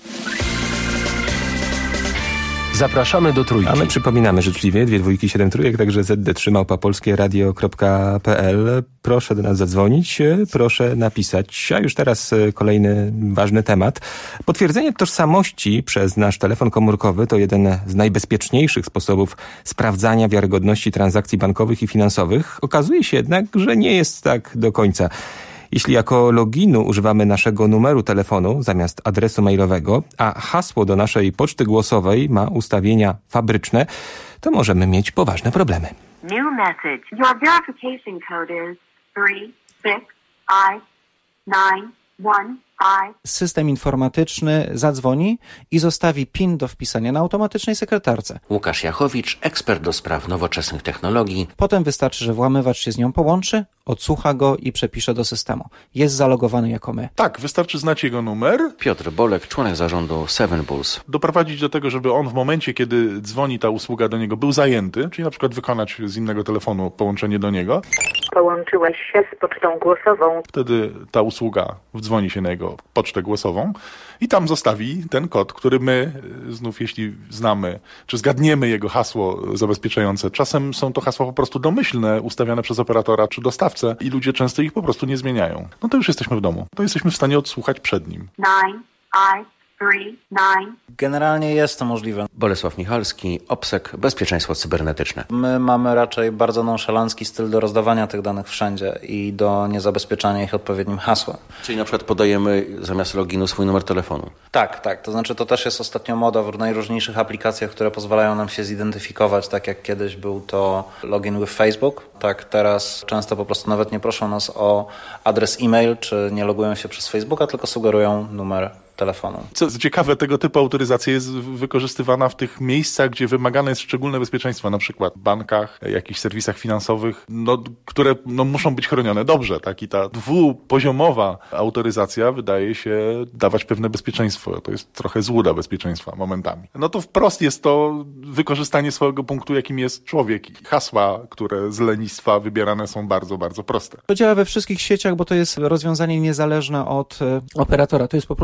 Zapraszamy do Trójki. A my przypominamy życzliwie, dwie dwójki, siedem trójek, także zet de trzy małpa polskie radio kropka pe el. Proszę do nas zadzwonić, proszę napisać. A już teraz kolejny ważny temat. Potwierdzenie tożsamości przez nasz telefon komórkowy to jeden z najbezpieczniejszych sposobów sprawdzania wiarygodności transakcji bankowych i finansowych. Okazuje się jednak, że nie jest tak do końca. Jeśli jako loginu używamy naszego numeru telefonu zamiast adresu mailowego, a hasło do naszej poczty głosowej ma ustawienia fabryczne, to możemy mieć poważne problemy. New message. Your verification code is three six I nine one I. System informatyczny zadzwoni i zostawi PIN do wpisania na automatycznej sekretarce. Łukasz Jachowicz, ekspert do spraw nowoczesnych technologii. Potem wystarczy, że włamywacz się z nią połączy, odsłucha go i przepisze do systemu. Jest zalogowany jako my. Tak, wystarczy znać jego numer. Piotr Bolek, członek zarządu Seven Bulls. Doprowadzić do tego, żeby on w momencie, kiedy dzwoni ta usługa do niego, był zajęty, czyli na przykład wykonać z innego telefonu połączenie do niego. Połączyłeś się z pocztą głosową. Wtedy ta usługa wdzwoni się na jego pocztę głosową i tam zostawi ten kod, który my, znów jeśli znamy, czy zgadniemy jego hasło zabezpieczające. Czasem są to hasła po prostu domyślne, ustawiane przez operatora czy dostawcę i ludzie często ich po prostu nie zmieniają. No to już jesteśmy w domu. To jesteśmy w stanie odsłuchać przed nim. Nine, I, three, nine. Generalnie jest to możliwe. Bolesław Michalski, OPSEK, bezpieczeństwo cybernetyczne. My mamy raczej bardzo nonszalancki styl do rozdawania tych danych wszędzie i do niezabezpieczania ich odpowiednim hasłem. Czyli na przykład podajemy zamiast loginu swój numer telefonu. Tak, tak. To znaczy to też jest ostatnio moda w najróżniejszych aplikacjach, które pozwalają nam się zidentyfikować, tak jak kiedyś był to login with Facebook. Tak, teraz często po prostu nawet nie proszą nas o adres e-mail, czy nie logują się przez Facebooka, tylko sugerują numer telefonu. Co ciekawe, tego typu autoryzacja jest wykorzystywana w tych miejscach, gdzie wymagane jest szczególne bezpieczeństwo, na przykład w bankach, jakichś serwisach finansowych, no, które no, muszą być chronione dobrze. Tak? I ta dwupoziomowa autoryzacja wydaje się dawać pewne bezpieczeństwo. To jest trochę złuda bezpieczeństwa momentami. No to wprost jest to wykorzystanie swojego punktu, jakim jest człowiek. Hasła, które z lenistwa wybierane są bardzo, bardzo proste. To działa we wszystkich sieciach, bo to jest rozwiązanie niezależne od operatora. To jest po prostu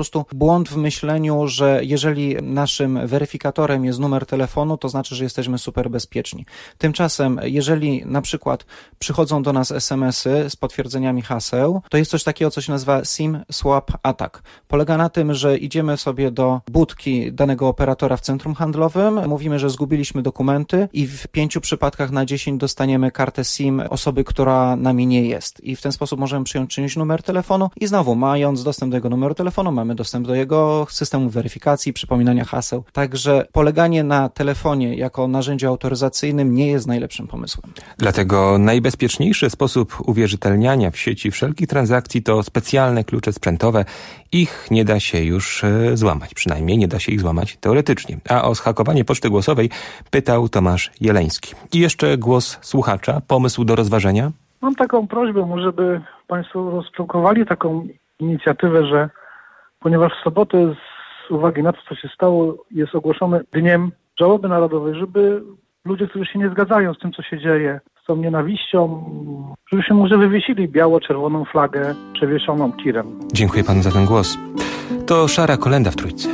błąd w myśleniu, że jeżeli naszym weryfikatorem jest numer telefonu, to znaczy, że jesteśmy super bezpieczni. Tymczasem, jeżeli na przykład przychodzą do nas es em esy z potwierdzeniami haseł, to jest coś takiego, co się nazywa SIM swap attack. Polega na tym, że idziemy sobie do budki danego operatora w centrum handlowym, mówimy, że zgubiliśmy dokumenty i w pięciu przypadkach na dziesięć dostaniemy kartę SIM osoby, która nami nie jest. I w ten sposób możemy przyjąć czyjś numer telefonu i znowu, mając dostęp do jego numeru telefonu, mamy dostęp do jego systemu weryfikacji, przypominania haseł. Także poleganie na telefonie jako narzędziu autoryzacyjnym nie jest najlepszym pomysłem. Dlatego najbezpieczniejszy sposób uwierzytelniania w sieci wszelkich transakcji to specjalne klucze sprzętowe. Ich nie da się już e, złamać, przynajmniej nie da się ich złamać teoretycznie. A o zhakowanie poczty głosowej pytał Tomasz Jeleński. I jeszcze głos słuchacza, pomysł do rozważenia? Mam taką prośbę, może by Państwo rozpromowali taką inicjatywę, że ponieważ w sobotę z uwagi na to, co się stało, jest ogłoszony Dniem Żałoby Narodowej, żeby ludzie, którzy się nie zgadzają z tym, co się dzieje, z tą nienawiścią, żeby się może wywiesili biało-czerwoną flagę przewieszoną tirem. Dziękuję panu za ten głos. To Szara Kolenda w Trójce.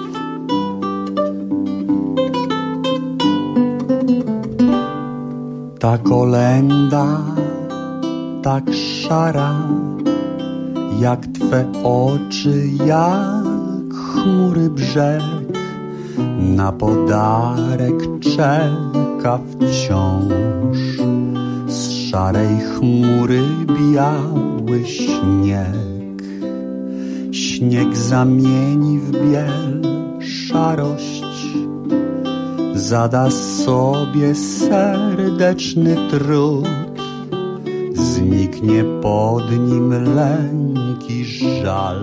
Ta kolenda tak szara, jak twe oczy, jak chmury brzeg, na podarek czeka wciąż. Z szarej chmury biały śnieg, śnieg zamieni w biel szarość, zada sobie serdeczny trud, zniknie pod nim lęk i żal,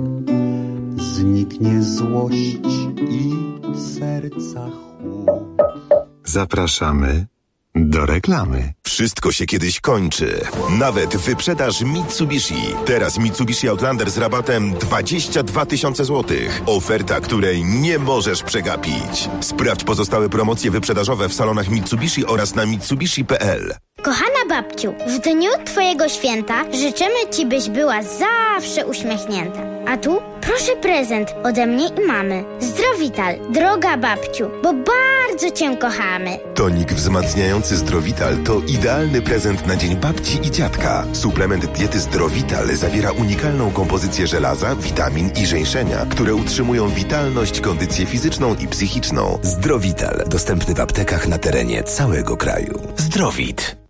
zniknie złość i serca chłód. Zapraszamy do reklamy. Wszystko się kiedyś kończy. Nawet wyprzedaż Mitsubishi. Teraz Mitsubishi Outlander z rabatem dwadzieścia dwa tysiące złotych. Oferta, której nie możesz przegapić. Sprawdź pozostałe promocje wyprzedażowe w salonach Mitsubishi oraz na mitsubishi kropka p l. Kochana babciu, w dniu Twojego święta życzymy Ci, byś była zawsze uśmiechnięta. A tu proszę prezent ode mnie i mamy. Zdrowital, droga babciu, bo bardzo Cię kochamy. Tonik wzmacniający Zdrowital to idealny prezent na dzień babci i dziadka. Suplement diety Zdrowital zawiera unikalną kompozycję żelaza, witamin i żeńszenia, które utrzymują witalność, kondycję fizyczną i psychiczną. Zdrowital, dostępny w aptekach na terenie całego kraju. Zdrowit.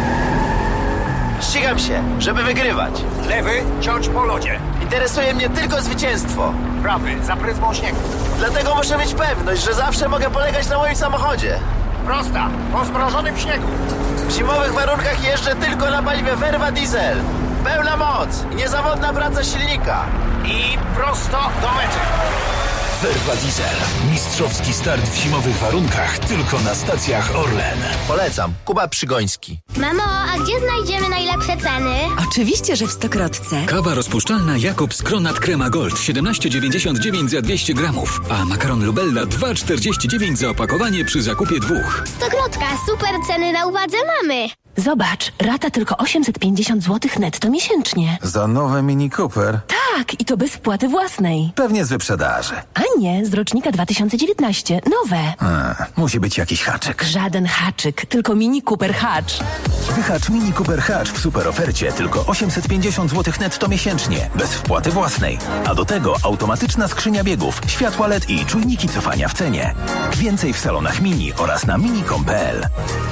Ścigam się, żeby wygrywać. Lewy, ciąć po lodzie. Interesuje mnie tylko zwycięstwo. Prawy, za pryzmą śniegu. Dlatego muszę mieć pewność, że zawsze mogę polegać na moim samochodzie. Prosta, po zmrożonym śniegu. W zimowych warunkach jeżdżę tylko na paliwie Verva Diesel. Pełna moc i niezawodna praca silnika. I prosto do mety. Verva Diesel. Mistrzowski start w zimowych warunkach tylko na stacjach Orlen. Polecam. Kuba Przygoński. Mamo, a gdzie znajdziemy najlepsze ceny? Oczywiście, że w Stokrotce. Kawa rozpuszczalna Jakobs Kronat Crema Gold siedemnaście dziewięćdziesiąt dziewięć za dwieście gramów, a makaron Lubella dwa czterdzieści dziewięć za opakowanie przy zakupie dwóch. Stokrotka, super ceny na uwadze mamy. Zobacz, rata tylko osiemset pięćdziesiąt złotych netto miesięcznie. Za nowe Mini Cooper? Tak, i to bez wpłaty własnej. Pewnie z wyprzedaży. A nie, z rocznika dwa tysiące dziewiętnastego. Nowe. A, musi być jakiś haczyk. Żaden haczyk, tylko Mini Cooper Hatch. Wyhacz Mini Cooper Hatch w super ofercie tylko osiemset pięćdziesiąt złotych netto miesięcznie, bez wpłaty własnej. A do tego automatyczna skrzynia biegów, światła L E D i czujniki cofania w cenie. Więcej w salonach Mini oraz na mini kropka com kropka p l.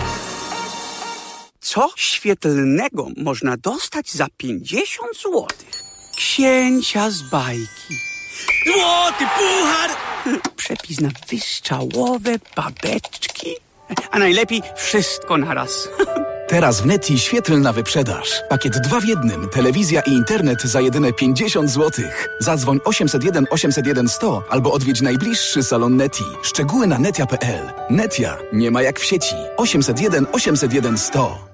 Co świetlnego można dostać za pięćdziesiąt złotych? Księcia z bajki. Złoty puchar! Przepis na wystrzałowe babeczki. A najlepiej wszystko naraz. Teraz w Neti świetlna wyprzedaż. Pakiet dwa w jednym. Telewizja i internet za jedyne pięćdziesiąt złotych. Zadzwoń osiemset jeden osiemset jeden sto albo odwiedź najbliższy salon Neti. Szczegóły na netia kropka p l. Netia nie ma jak w sieci. osiemset jeden osiemset jeden sto.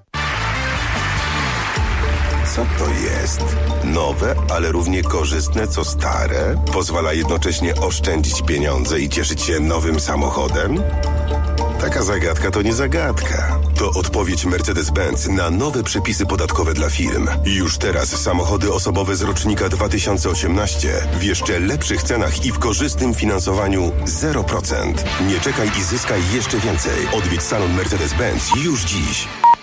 Co to jest? Nowe, ale równie korzystne co stare? Pozwala jednocześnie oszczędzić pieniądze i cieszyć się nowym samochodem? taka zagadka to nie zagadka. To odpowiedź Mercedes-Benz na nowe przepisy podatkowe dla firm. Już teraz samochody osobowe z rocznika dwa tysiące osiemnaście w jeszcze lepszych cenach i w korzystnym finansowaniu zero procent. Nie czekaj i zyskaj jeszcze więcej. Odwiedź salon Mercedes-Benz już dziś.